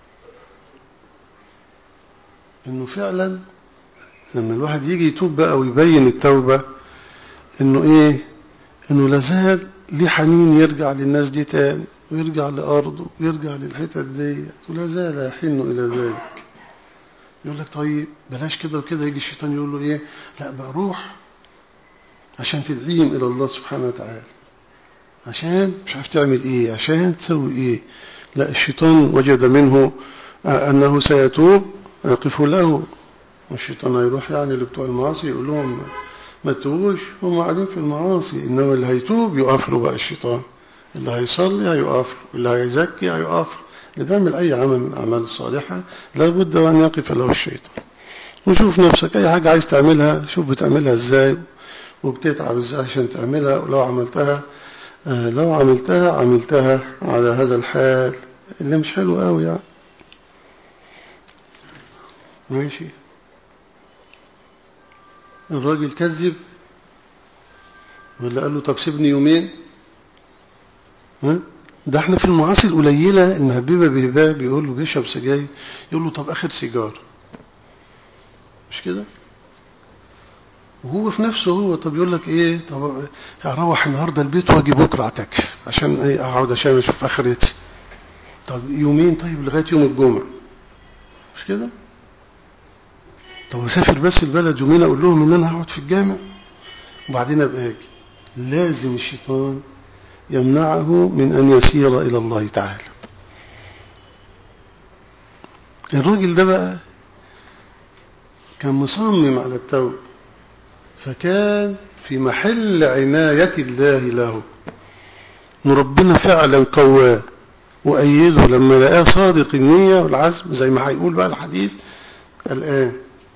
A: إنه فعلا لما الواحد يجي يتوب بقى ويبين التوبة، إنه إيه؟ إنه لازال ليه حنين يرجع للناس دي تاني، ويرجع لأرضه ويرجع للحتت دي، ولازال يحن إلى ذلك. يقول لك طيب بلاش كده وكده، يجي الشيطان يقول له إيه؟ لا بقى روح عشان تدعيهم إلى الله سبحانه وتعالى، عشان مش عارف تعمل إيه، عشان تسوي إيه. لا، الشيطان وجد منه أنه سيتوب يقف له. والشيطان هيروح يعني لبتوع المعاصي يقول لهم ما تتوبوش، هم قاعدين في المعاصي. إنما اللي هيتوب يقف له بقى الشيطان، اللي هيصلي هيقف له، اللي هيزكي هيقف له، اللي بيعمل أي عمل من الأعمال الصالحة لابد أن يقف له الشيطان. وشوف نفسك أي حاجة عايز تعملها، شوف بتعملها إزاي وبتتعب إزاي عشان تعملها، ولو عملتها آه لو عملتها عملتها على هذا الحال اللي مش حلو قوي يعني. ماشي. الراجل كذب ولا قال له طب سيبني يومين؟ ها؟ ده احنا في المعاصي القليلة المهببة بهباب بيقول له بيشرب سجاير، يقول له طب آخر سيجار، مش كده؟ وهو في نفسه هو طب يقول لك ايه؟ طب اروح النهارده البيت واجي بكره اعتكف عشان ايه؟ اقعد عشان اشوف اخرتي. طب يومين، طيب لغايه يوم الجمعه، مش كده؟ طب اسافر بس البلد يومين اقول لهم ان انا هقعد في الجامع وبعدين ابقى اجي. لازم الشيطان يمنعه من ان يسير الى الله تعالى. الراجل ده بقى كان مصمم على التوبه، فكان في محل عناية الله له، ان ربنا فعلا قواه وأيده لما لقاه صادق النية والعزم، زي ما هيقول بقى الحديث الآن.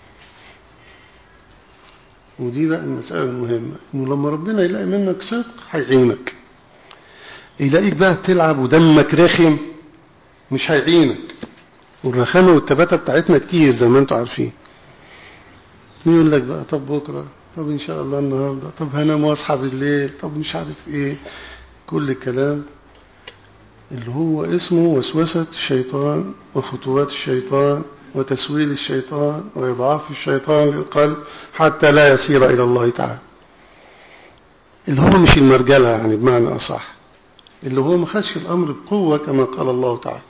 A: ودي بقى المسألة المهمة، انه لما ربنا يلاقي منك صدق هيعينك. يلاقيك بقى بتلعب ودمك رخم مش هيعينك. والرخامة والتباتة بتاعتنا كتير زي ما انتم عارفين. يقول لك بقى طب بكرة، طب إن شاء الله النهاردة، طب هنام واصحى بالليل، طب مش عارف إيه. كل الكلام اللي هو اسمه وسوسة الشيطان وخطوات الشيطان وتسويل الشيطان وإضعاف الشيطان للقلب حتى لا يسير إلى الله تعالى، اللي هو مش المرجلة يعني بمعنى أصح، اللي هو ما خدش الأمر بقوة كما قال الله تعالى.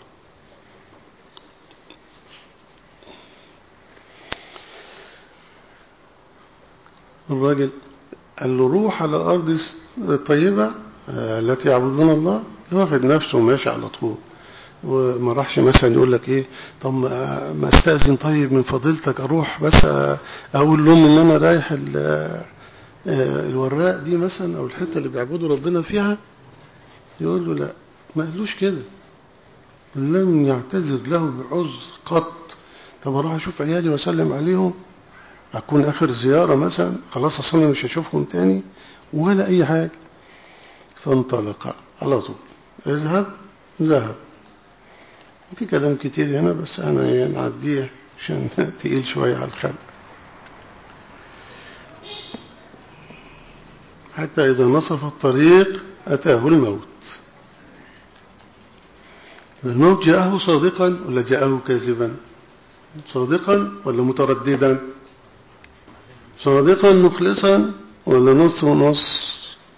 A: الراجل قال له روح على الأرض الطيبة التي يعبدون الله، واخد نفسه وماشي على طول، وما راحش مثلا يقول لك ايه طب ما استأذن طيب من فضيلتك اروح بس اقول لهم ان انا رايح الوراق دي مثلا او الحته اللي بيعبدوا ربنا فيها. يقول له لا، ما قالوش كده، لم يعتذر له بعذر قط. طب اروح اشوف عيالي واسلم عليهم، اكون اخر زياره مثلا، خلاص اصلا مش هشوفهم تاني ولا اي حاجه. فانطلق على طول، اذهب ذهب. في كلام كتير هنا بس أنا نعديه عشان تقيل شوية على الخلق. حتى إذا نصف الطريق أتاه الموت. الموت جاءه صادقا ولا جاءه كاذبا؟ صادقا ولا مترددا؟ صادقا مخلصا ولا نص ونص؟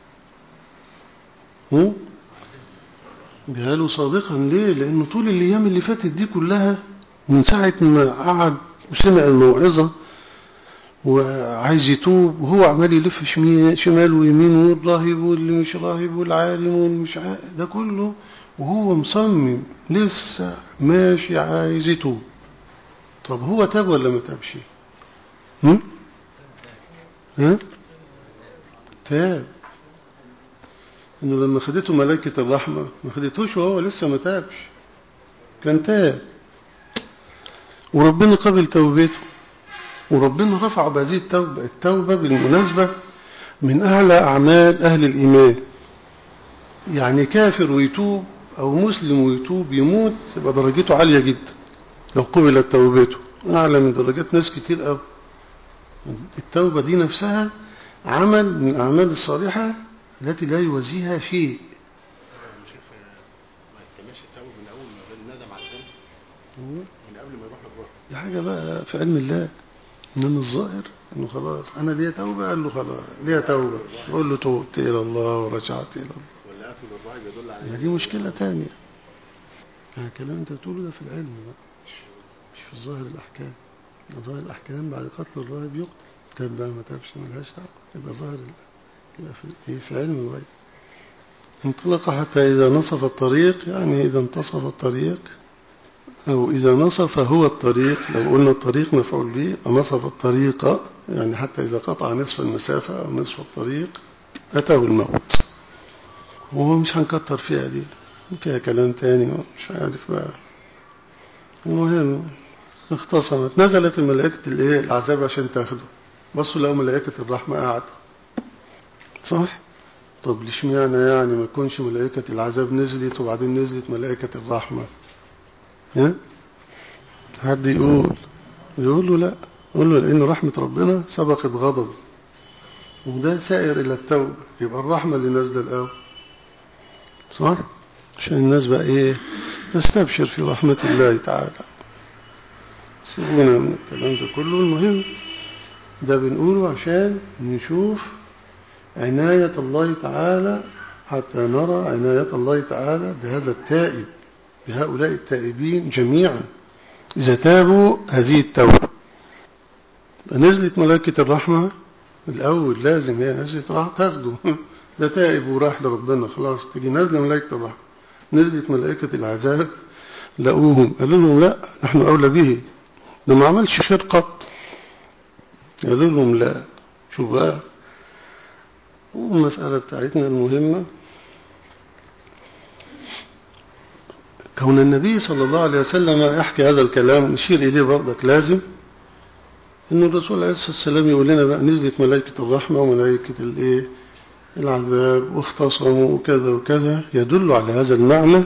A: جاءه صادقا. ليه؟ لأنه طول الأيام اللي فاتت دي كلها من ساعة ما قعد وسمع الموعظة وعايز يتوب، وهو عمال يلف شمال ويمين، والراهب واللي مش راهب والعالم والمش عالم ده كله، وهو مصمم لسه ماشي عايز يتوب. طب هو تاب ولا ما تابش؟ هم؟ ها؟ تاب. انه لما خدته ملائكة الرحمة ما خدتوش وهو لسه ما تابش، كان تاب وربنا قبل توبته، وربنا رفع بهذه التوبة. التوبة بالمناسبة من أعلى أعمال أهل الإيمان، يعني كافر ويتوب أو مسلم ويتوب يموت يبقى درجته عالية جدا لو قبلت توبته، أعلى من درجات ناس كتير أوي. التوبة دي نفسها عمل من الأعمال الصالحة التي لا يوازيها شيء.
B: ما يكملش التوبة من أول ما ندم على الذنب، من قبل ما يروح للروح.
A: دي حاجة بقى في علم الله. من الظاهر انه خلاص انا ليا توبه، قال له خلاص ليا توبه، قول له توبت الى الله ورجعت الى الله.
B: ولا قتل الراهب يدل على
A: يعني دي مشكله ثانيه. يعني الكلام انت بتقوله ده في العلم بقى، مش مش في الظاهر الاحكام. ظاهر الاحكام بعد قتل الراهب يقتل، تاب بقى ما تابش ملهاش دعوه، يبقى ظاهر يبقى في في علم الغيب. انطلق حتى اذا نصف الطريق، يعني اذا انتصف الطريق أو إذا نصف هو الطريق، لو قلنا الطريق مفعول به، نصف الطريق يعني حتى إذا قطع نصف المسافة أو نصف الطريق أتاه الموت. وهو مش هنكتر فيها، دي فيها كلام تاني مش عارف بقى. المهم اختصمت، نزلت الملائكة الايه العذاب عشان تاخده، بصوا لقوا ملائكة الرحمة قاعدة. صح؟ طب ليش معنى يعني ما يكونش ملائكة العذاب نزلت وبعدين نزلت ملائكة الرحمة؟ ها؟ حد يقول يقول له لا، يقول له لأن رحمة ربنا سبقت غضب، وده سائر إلى التوبة، يبقى الرحمة اللي نازلة الأول. صح؟ عشان الناس بقى إيه تستبشر في رحمة الله تعالى. سيبونا من الكلام ده كله. المهم ده بنقوله عشان نشوف عناية الله تعالى، حتى نرى عناية الله تعالى بهذا التائب، بهؤلاء التائبين جميعا إذا تابوا هذه التوبة. نزلت ملائكة الرحمة الأول، لازم هي نزلت راح تاخده ده تائب وراح لربنا خلاص، تيجي نازلة ملائكة الرحمة. نزلت ملائكة العذاب لقوهم، قالوا لهم لا نحن أولى به، ده ما عملش خير قط. قالوا لهم لا. شوف بقى المسألة بتاعتنا المهمة، كون النبي صلى الله عليه وسلم يحكي هذا الكلام نشير إليه برضك لازم إن الرسول عليه الصلاة والسلام يقول لنا بقى نزلت ملائكة الرحمة وملائكة الإيه العذاب واختصموا وكذا وكذا، يدل على هذا المعنى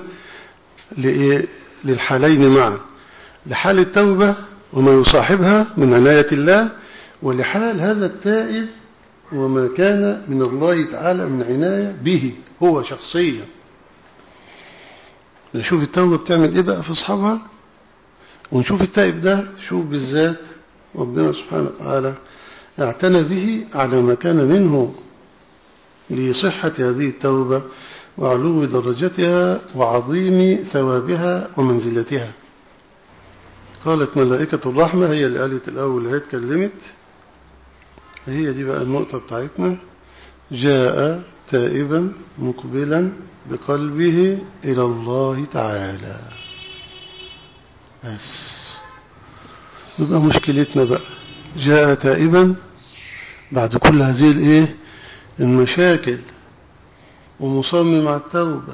A: للحالين معا، لحال التوبة وما يصاحبها من عناية الله، ولحال هذا التائب وما كان من الله تعالى من عناية به هو شخصيا. نشوف التوبة بتعمل إيه بقى في أصحابها. ونشوف التائب ده، شوف بالذات ربنا سبحانه وتعالى اعتنى به على ما كان منه لصحة هذه التوبة وعلو درجتها وعظيم ثوابها ومنزلتها. قالت ملائكة الرحمة، هي اللي قالت الأول، هي اتكلمت، هي دي بقى النقطة بتاعتنا. جاء تائبا مقبلا بقلبه إلى الله تعالى. بس يبقى مشكلتنا بقى، جاء تائبا بعد كل هذه الايه المشاكل ومصمم على التوبة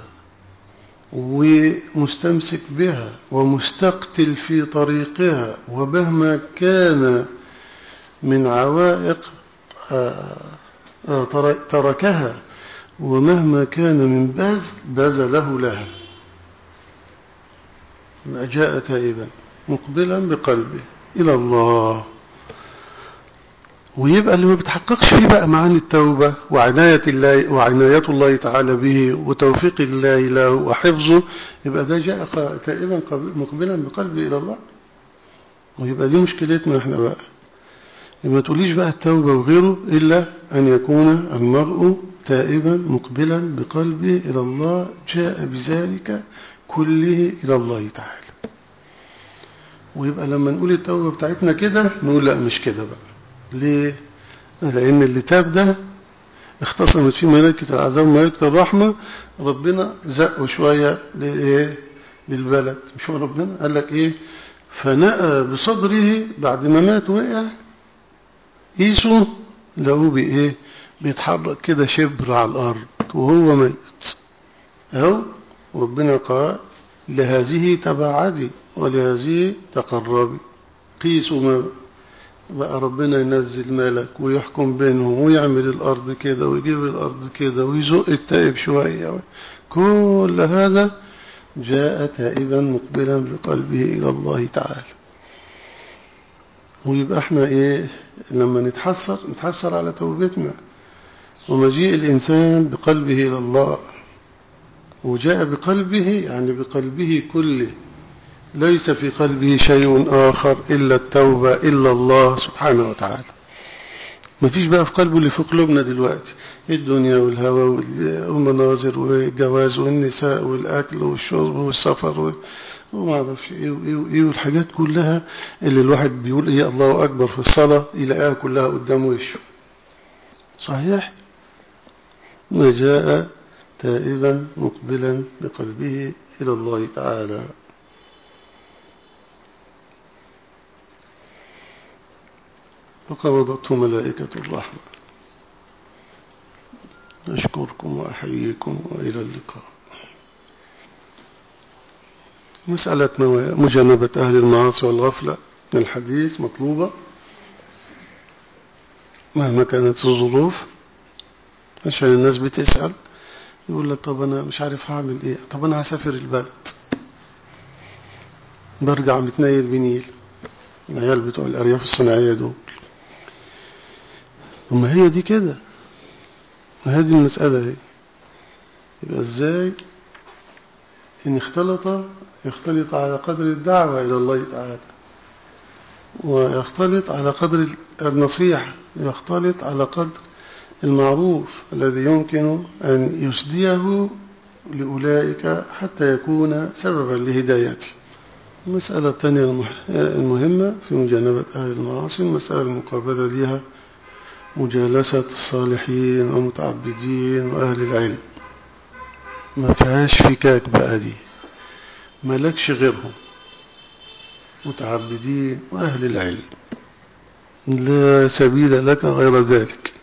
A: ومستمسك بها ومستقتل في طريقها، ومهما كان من عوائق تركها، ومهما كان من بذل بذله لها. جاء تائبا مقبلا بقلبه إلى الله. ويبقى اللي ما بتحققش فيه بقى معاني التوبة وعناية الله وعناية الله تعالى به وتوفيق الله له وحفظه، يبقى ده جاء تائبا مقبلا بقلبه إلى الله. ويبقى دي مشكلتنا احنا بقى. ما تقوليش بقى التوبة وغيره إلا أن يكون المرء تائبا مقبلا بقلبه إلى الله، جاء بذلك كله إلى الله تعالى. ويبقى لما نقول التوبة بتاعتنا كده نقول لا مش كده بقى. ليه؟ لأن اللي تاب ده اختصمت فيه ملائكة العذاب وملائكة الرحمة، ربنا زقه شوية لإيه؟ للبلد. مش هو ربنا قال لك إيه؟ فنأى بصدره بعد ما مات وقع، قيسوا لقوه بإيه؟ بيتحرك كده شبر على الأرض وهو ميت. أهو ربنا قال لهذه تباعدي ولهذه تقربي. قيسوا ما بقى ربنا ينزل ملك ويحكم بينهم ويعمل الأرض كده ويجيب الأرض كده ويزق التائب شوية. كل هذا جاء تائبا مقبلا بقلبه إلى الله تعالى. ويبقى احنا ايه لما نتحسر نتحسر على توبتنا ومجيء الإنسان بقلبه إلى الله. وجاء بقلبه يعني بقلبه كله، ليس في قلبه شيء آخر إلا التوبة إلا الله سبحانه وتعالى. ما فيش بقى في قلبه اللي في قلوبنا دلوقتي، الدنيا والهوى والمناظر والجواز والنساء والأكل والشرب والسفر وما أعرفش إيه وإيه وإيه والحاجات كلها اللي الواحد بيقول إيه الله أكبر في الصلاة يلاقيها كلها قدام وشه. صحيح؟ وجاء تائبا مقبلا بقلبه إلى الله تعالى. فقبضته ملائكة الرحمة. أشكركم وأحييكم وإلى اللقاء. مسألة مجانبة أهل المعاصي والغفلة من الحديث مطلوبة مهما كانت الظروف، عشان الناس بتسأل يقول لك طب أنا مش عارف هعمل إيه، طب أنا هسافر البلد برجع متنيل بنيل، العيال بتوع الأرياف الصناعية دول. وما هي دي كده، ما هذه المسألة هي. يبقى إزاي إن اختلط يختلط على قدر الدعوة إلى الله تعالى، ويختلط على قدر النصيحة، يختلط على قدر المعروف الذي يمكن أن يسديه لأولئك حتى يكون سببا لهدايته. المسألة الثانية المهمة في مجانبة أهل المعاصي المسألة المقابلة لها مجالسة الصالحين والمتعبدين وأهل العلم. ما فيهاش فكاك بقى، دي مالكش غيرهم، متعبدين وأهل العلم، لا سبيل لك غير ذلك.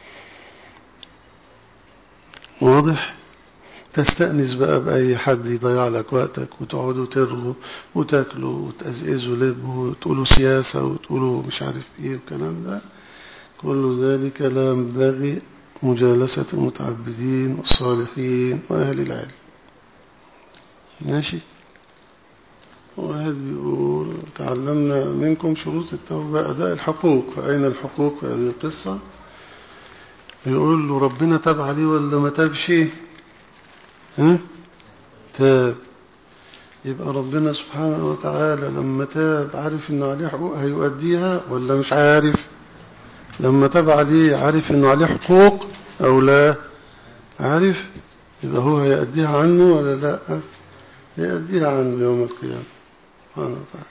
A: واضح؟ تستأنس بقى بأي حد يضيع لك وقتك وتقعدوا ترغوا وتاكلوا وتأزئزوا لب وتقولوا سياسة وتقولوا مش عارف ايه والكلام ده كل ذلك لا ينبغي مجالسة المتعبدين والصالحين وأهل العلم. ماشي. واحد بيقول تعلمنا منكم شروط التوبة أداء الحقوق، فأين الحقوق في هذه القصة؟ يقول له ربنا تاب عليه ولا ما تابش؟ ها؟ تاب. يبقى ربنا سبحانه وتعالى لما تاب عارف إنه عليه حقوق هيؤديها ولا مش عارف؟ لما تاب عليه عارف إنه عليه حقوق أو لا؟ عارف، يبقى هو هيأديها عنه ولا لا؟ هيأديها عنه يوم القيامة سبحانه وتعالى.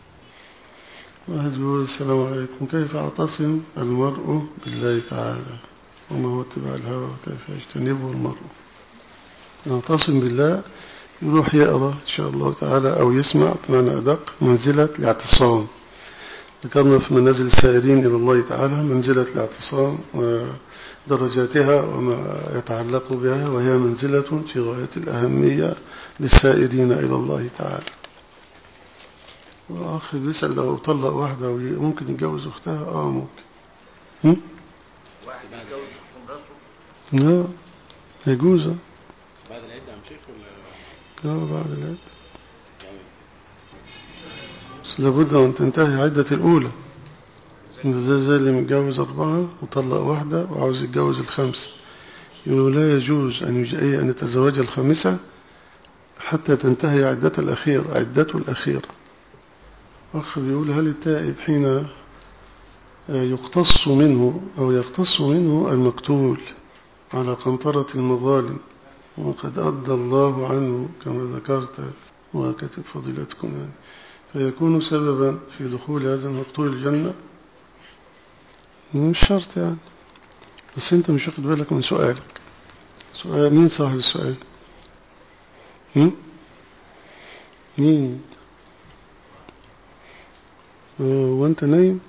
A: واحد يقول السلام عليكم، كيف أعتصم المرء بالله تعالى وما هو اتباع الهوى وكيف يجتنبه المرء؟ يعتصم بالله يروح يقرأ إن شاء الله تعالى أو يسمع بمعنى أدق منزلة الاعتصام. ذكرنا في منازل السائرين إلى الله تعالى منزلة الاعتصام ودرجاتها وما يتعلق بها، وهي منزلة في غاية الأهمية للسائرين إلى الله تعالى. وأخ بيسأل لو طلق واحدة ممكن يتجوز أختها؟ آه ممكن. هم؟
B: واحد يتجوز أخت مراته؟
A: لا يجوز.
B: بعد العدة يا شيخ ولا؟
A: لا بعد العدة، بس لابد أن تنتهي عدة الأولى. زي زي اللي متجوز أربعة وطلق واحدة وعاوز يتجوز الخمسة، يقولوا لا يجوز أن يجي أن يتزوج الخامسة حتى تنتهي عدة الأخيرة عدته الأخيرة. أخ بيقول هل التائب حين يقتص منه أو يقتص منه المقتول على قنطرة المظالم وقد أدى الله عنه كما ذكرت وكتب فضيلتكم يعني، فيكون سببا في دخول هذا المقتول الجنة؟ مش شرط يعني، بس أنت مش واخد بالك من سؤالك. سؤال مين صاحب السؤال؟ هم؟ مين؟ وانت نايم؟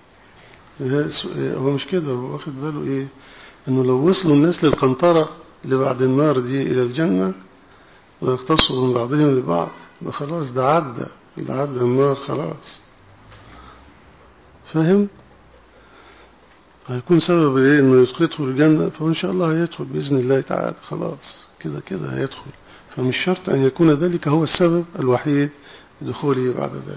A: هو مش كده، هو واخد باله ايه؟ انه لو وصلوا الناس للقنطرة اللي بعد النار دي الى الجنة ويختصوا من بعضهم لبعض، ده خلاص، ده عدى ده عدى النار خلاص. فاهم؟ هيكون سبب ايه انه يسقطه الجنة، فان شاء الله هيدخل باذن الله تعالى، خلاص كده كده هيدخل. فمش شرط ان يكون ذلك هو السبب الوحيد لدخوله بعد ذلك.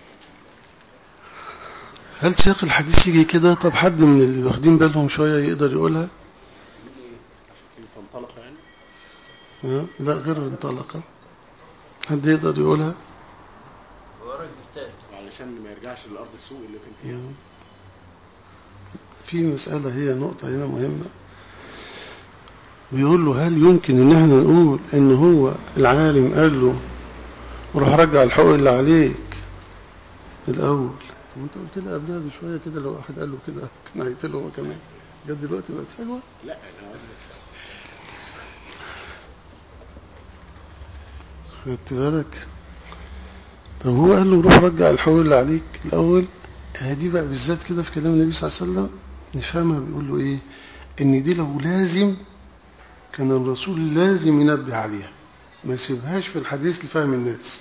A: هل سياق الحديث يجي كده؟ طب حد من اللي واخدين بالهم شوية يقدر يقولها؟
B: انطلق يعني؟
A: لا غير انطلق، حد يقدر يقولها؟
B: علشان ما يرجعش للأرض السوء اللي كان فيها.
A: في مسألة هي نقطة هنا مهمة، بيقول له هل يمكن ان احنا نقول ان هو العالم قال له وراح رجع الحقوق اللي عليك الاول؟ طب انت قلت لي قبلها بشويه كده لو واحد قال له كده كان هيقتله له هو كمان، جت دلوقتي بقت حلوه.
B: لا انا
A: خدت بالك؟ طب هو قال له روح رجع الحقوق اللي عليك الاول، دي بقى بالذات كده في كلام النبي صلى الله عليه وسلم نفهمها. بيقول له ايه؟ ان دي لو لازم كان الرسول لازم ينبه عليها، ما يسيبهاش في الحديث لفهم الناس.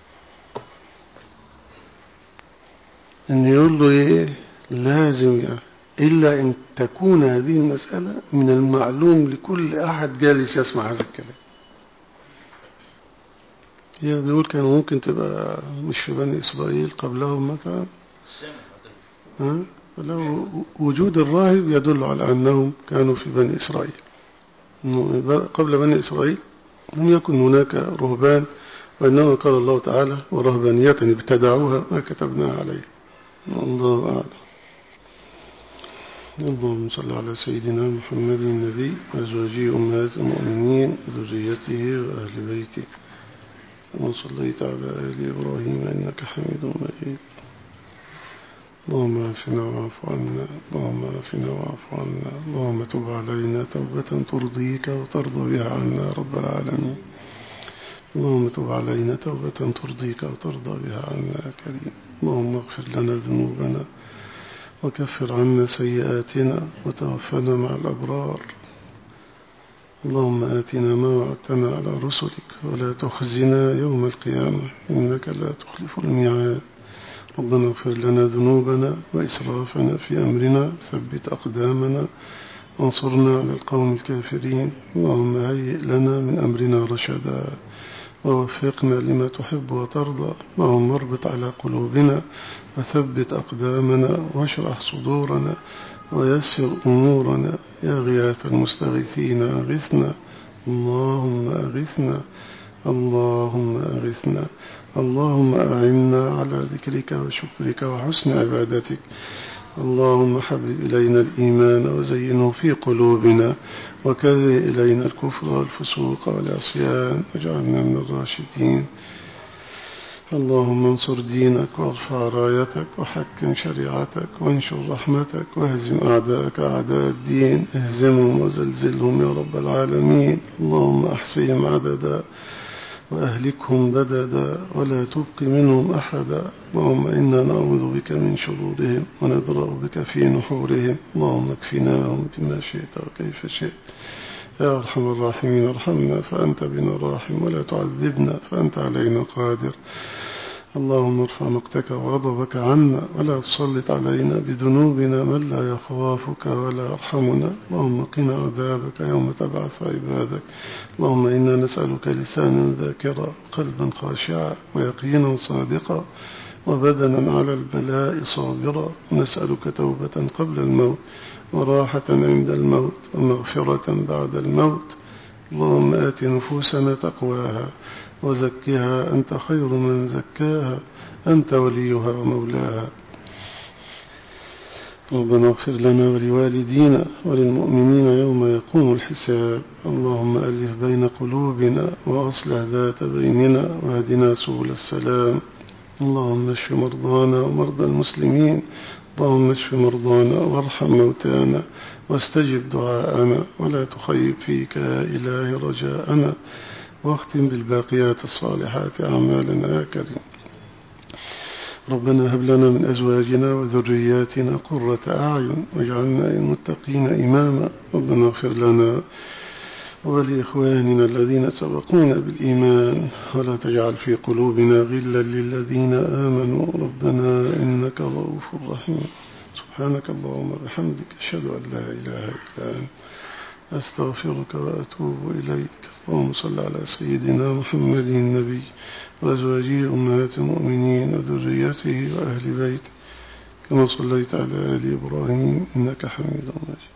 A: ان يقول له ايه؟ لازم يعني إلا أن تكون هذه المسألة من المعلوم لكل أحد جالس يسمع هذا الكلام. هي بيقول كان ممكن تبقى مش في بني إسرائيل قبلهم مثلا، ها؟ فلو وجود الراهب يدل على أنهم كانوا في بني إسرائيل. قبل بني إسرائيل لم يكن هناك رهبان، وإنما قال الله تعالى ورهبانية ابتدعوها ما كتبناها عليه. الله أعلم. اللهم صل على سيدنا محمد النبي وأزواجه أمهات المؤمنين وذريته وأهل بيته كما صليت على آل إبراهيم إنك حميد مجيد. اللهم عافنا واعف عنا، اللهم عافنا واعف عنا، اللهم تب علينا توبة ترضيك وترضى بها عنا رب العالمين. اللهم تب علينا توبة ترضيك وترضى بها عنا يا كريم. اللهم اغفر لنا ذنوبنا وكفر عنا سيئاتنا وتوفنا مع الأبرار. اللهم آتنا ما وعدتنا على رسلك ولا تخزنا يوم القيامة إنك لا تخلف الميعاد. ربنا اغفر لنا ذنوبنا وإسرافنا في أمرنا، ثبت أقدامنا وانصرنا على القوم الكافرين. اللهم هيئ لنا من أمرنا رشدا ووفقنا لما تحب وترضى. اللهم اربط على قلوبنا وثبت أقدامنا واشرح صدورنا ويسر أمورنا. يا غياث المستغيثين أغثنا، اللهم أغثنا اللهم أغثنا. اللهم أعنا على ذكرك وشكرك وحسن عبادتك. اللهم حبب إلينا الإيمان وزينه في قلوبنا وكره إلينا الكفر والفسوق والعصيان واجعلنا من الراشدين. اللهم انصر دينك وارفع رايتك وحكم شريعتك وانشر رحمتك واهزم أعداءك أعداء الدين، اهزمهم وزلزلهم يا رب العالمين. اللهم أحصهم عددا وأهلكهم بددا ولا تبق منهم أحدا. اللهم إنا نعوذ بك من شرورهم وندرأ بك في نحورهم. اللهم اكفناهم بما شئت وكيف شئت يا أرحم الراحمين. ارحمنا فأنت بنا راحم ولا تعذبنا فأنت علينا قادر. اللهم ارفع مقتك وغضبك عنا ولا تسلط علينا بذنوبنا من لا يخافك ولا يرحمنا. اللهم قنا عذابك يوم تبعث عبادك. اللهم إنا نسألك لسانا ذاكرا قلبا خاشعا ويقينا صادقا وبدنا على البلاء صابرا، ونسألك توبة قبل الموت وراحة عند الموت ومغفرة بعد الموت. اللهم آت نفوسنا تقواها وزكها أنت خير من زكاها أنت وليها ومولاها. ربنا اغفر لنا ولوالدينا وللمؤمنين يوم يقوم الحساب. اللهم ألف بين قلوبنا وأصلح ذات بيننا واهدنا سبل السلام. اللهم اشف مرضانا ومرضى المسلمين. اللهم اشف مرضانا وارحم موتانا واستجب دعاءنا ولا تخيب فيك يا إلهي رجاءنا، واختم بالباقيات الصالحات أعمالنا يا كريم. ربنا هب لنا من أزواجنا وذرياتنا قرة أعين واجعلنا للمتقين إماما. ربنا اغفر لنا ولإخواننا الذين سبقونا بالإيمان ولا تجعل في قلوبنا غلا للذين آمنوا ربنا إنك رؤوف رحيم. سبحانك اللهم وبحمدك أشهد أن لا إله إلا أنت أستغفرك وأتوب إليك. اللهم صل على سيدنا محمد النبي وأزواجه أمهات المؤمنين وذريته وأهل بيته كما صليت على آل إبراهيم إنك حميد مجيد.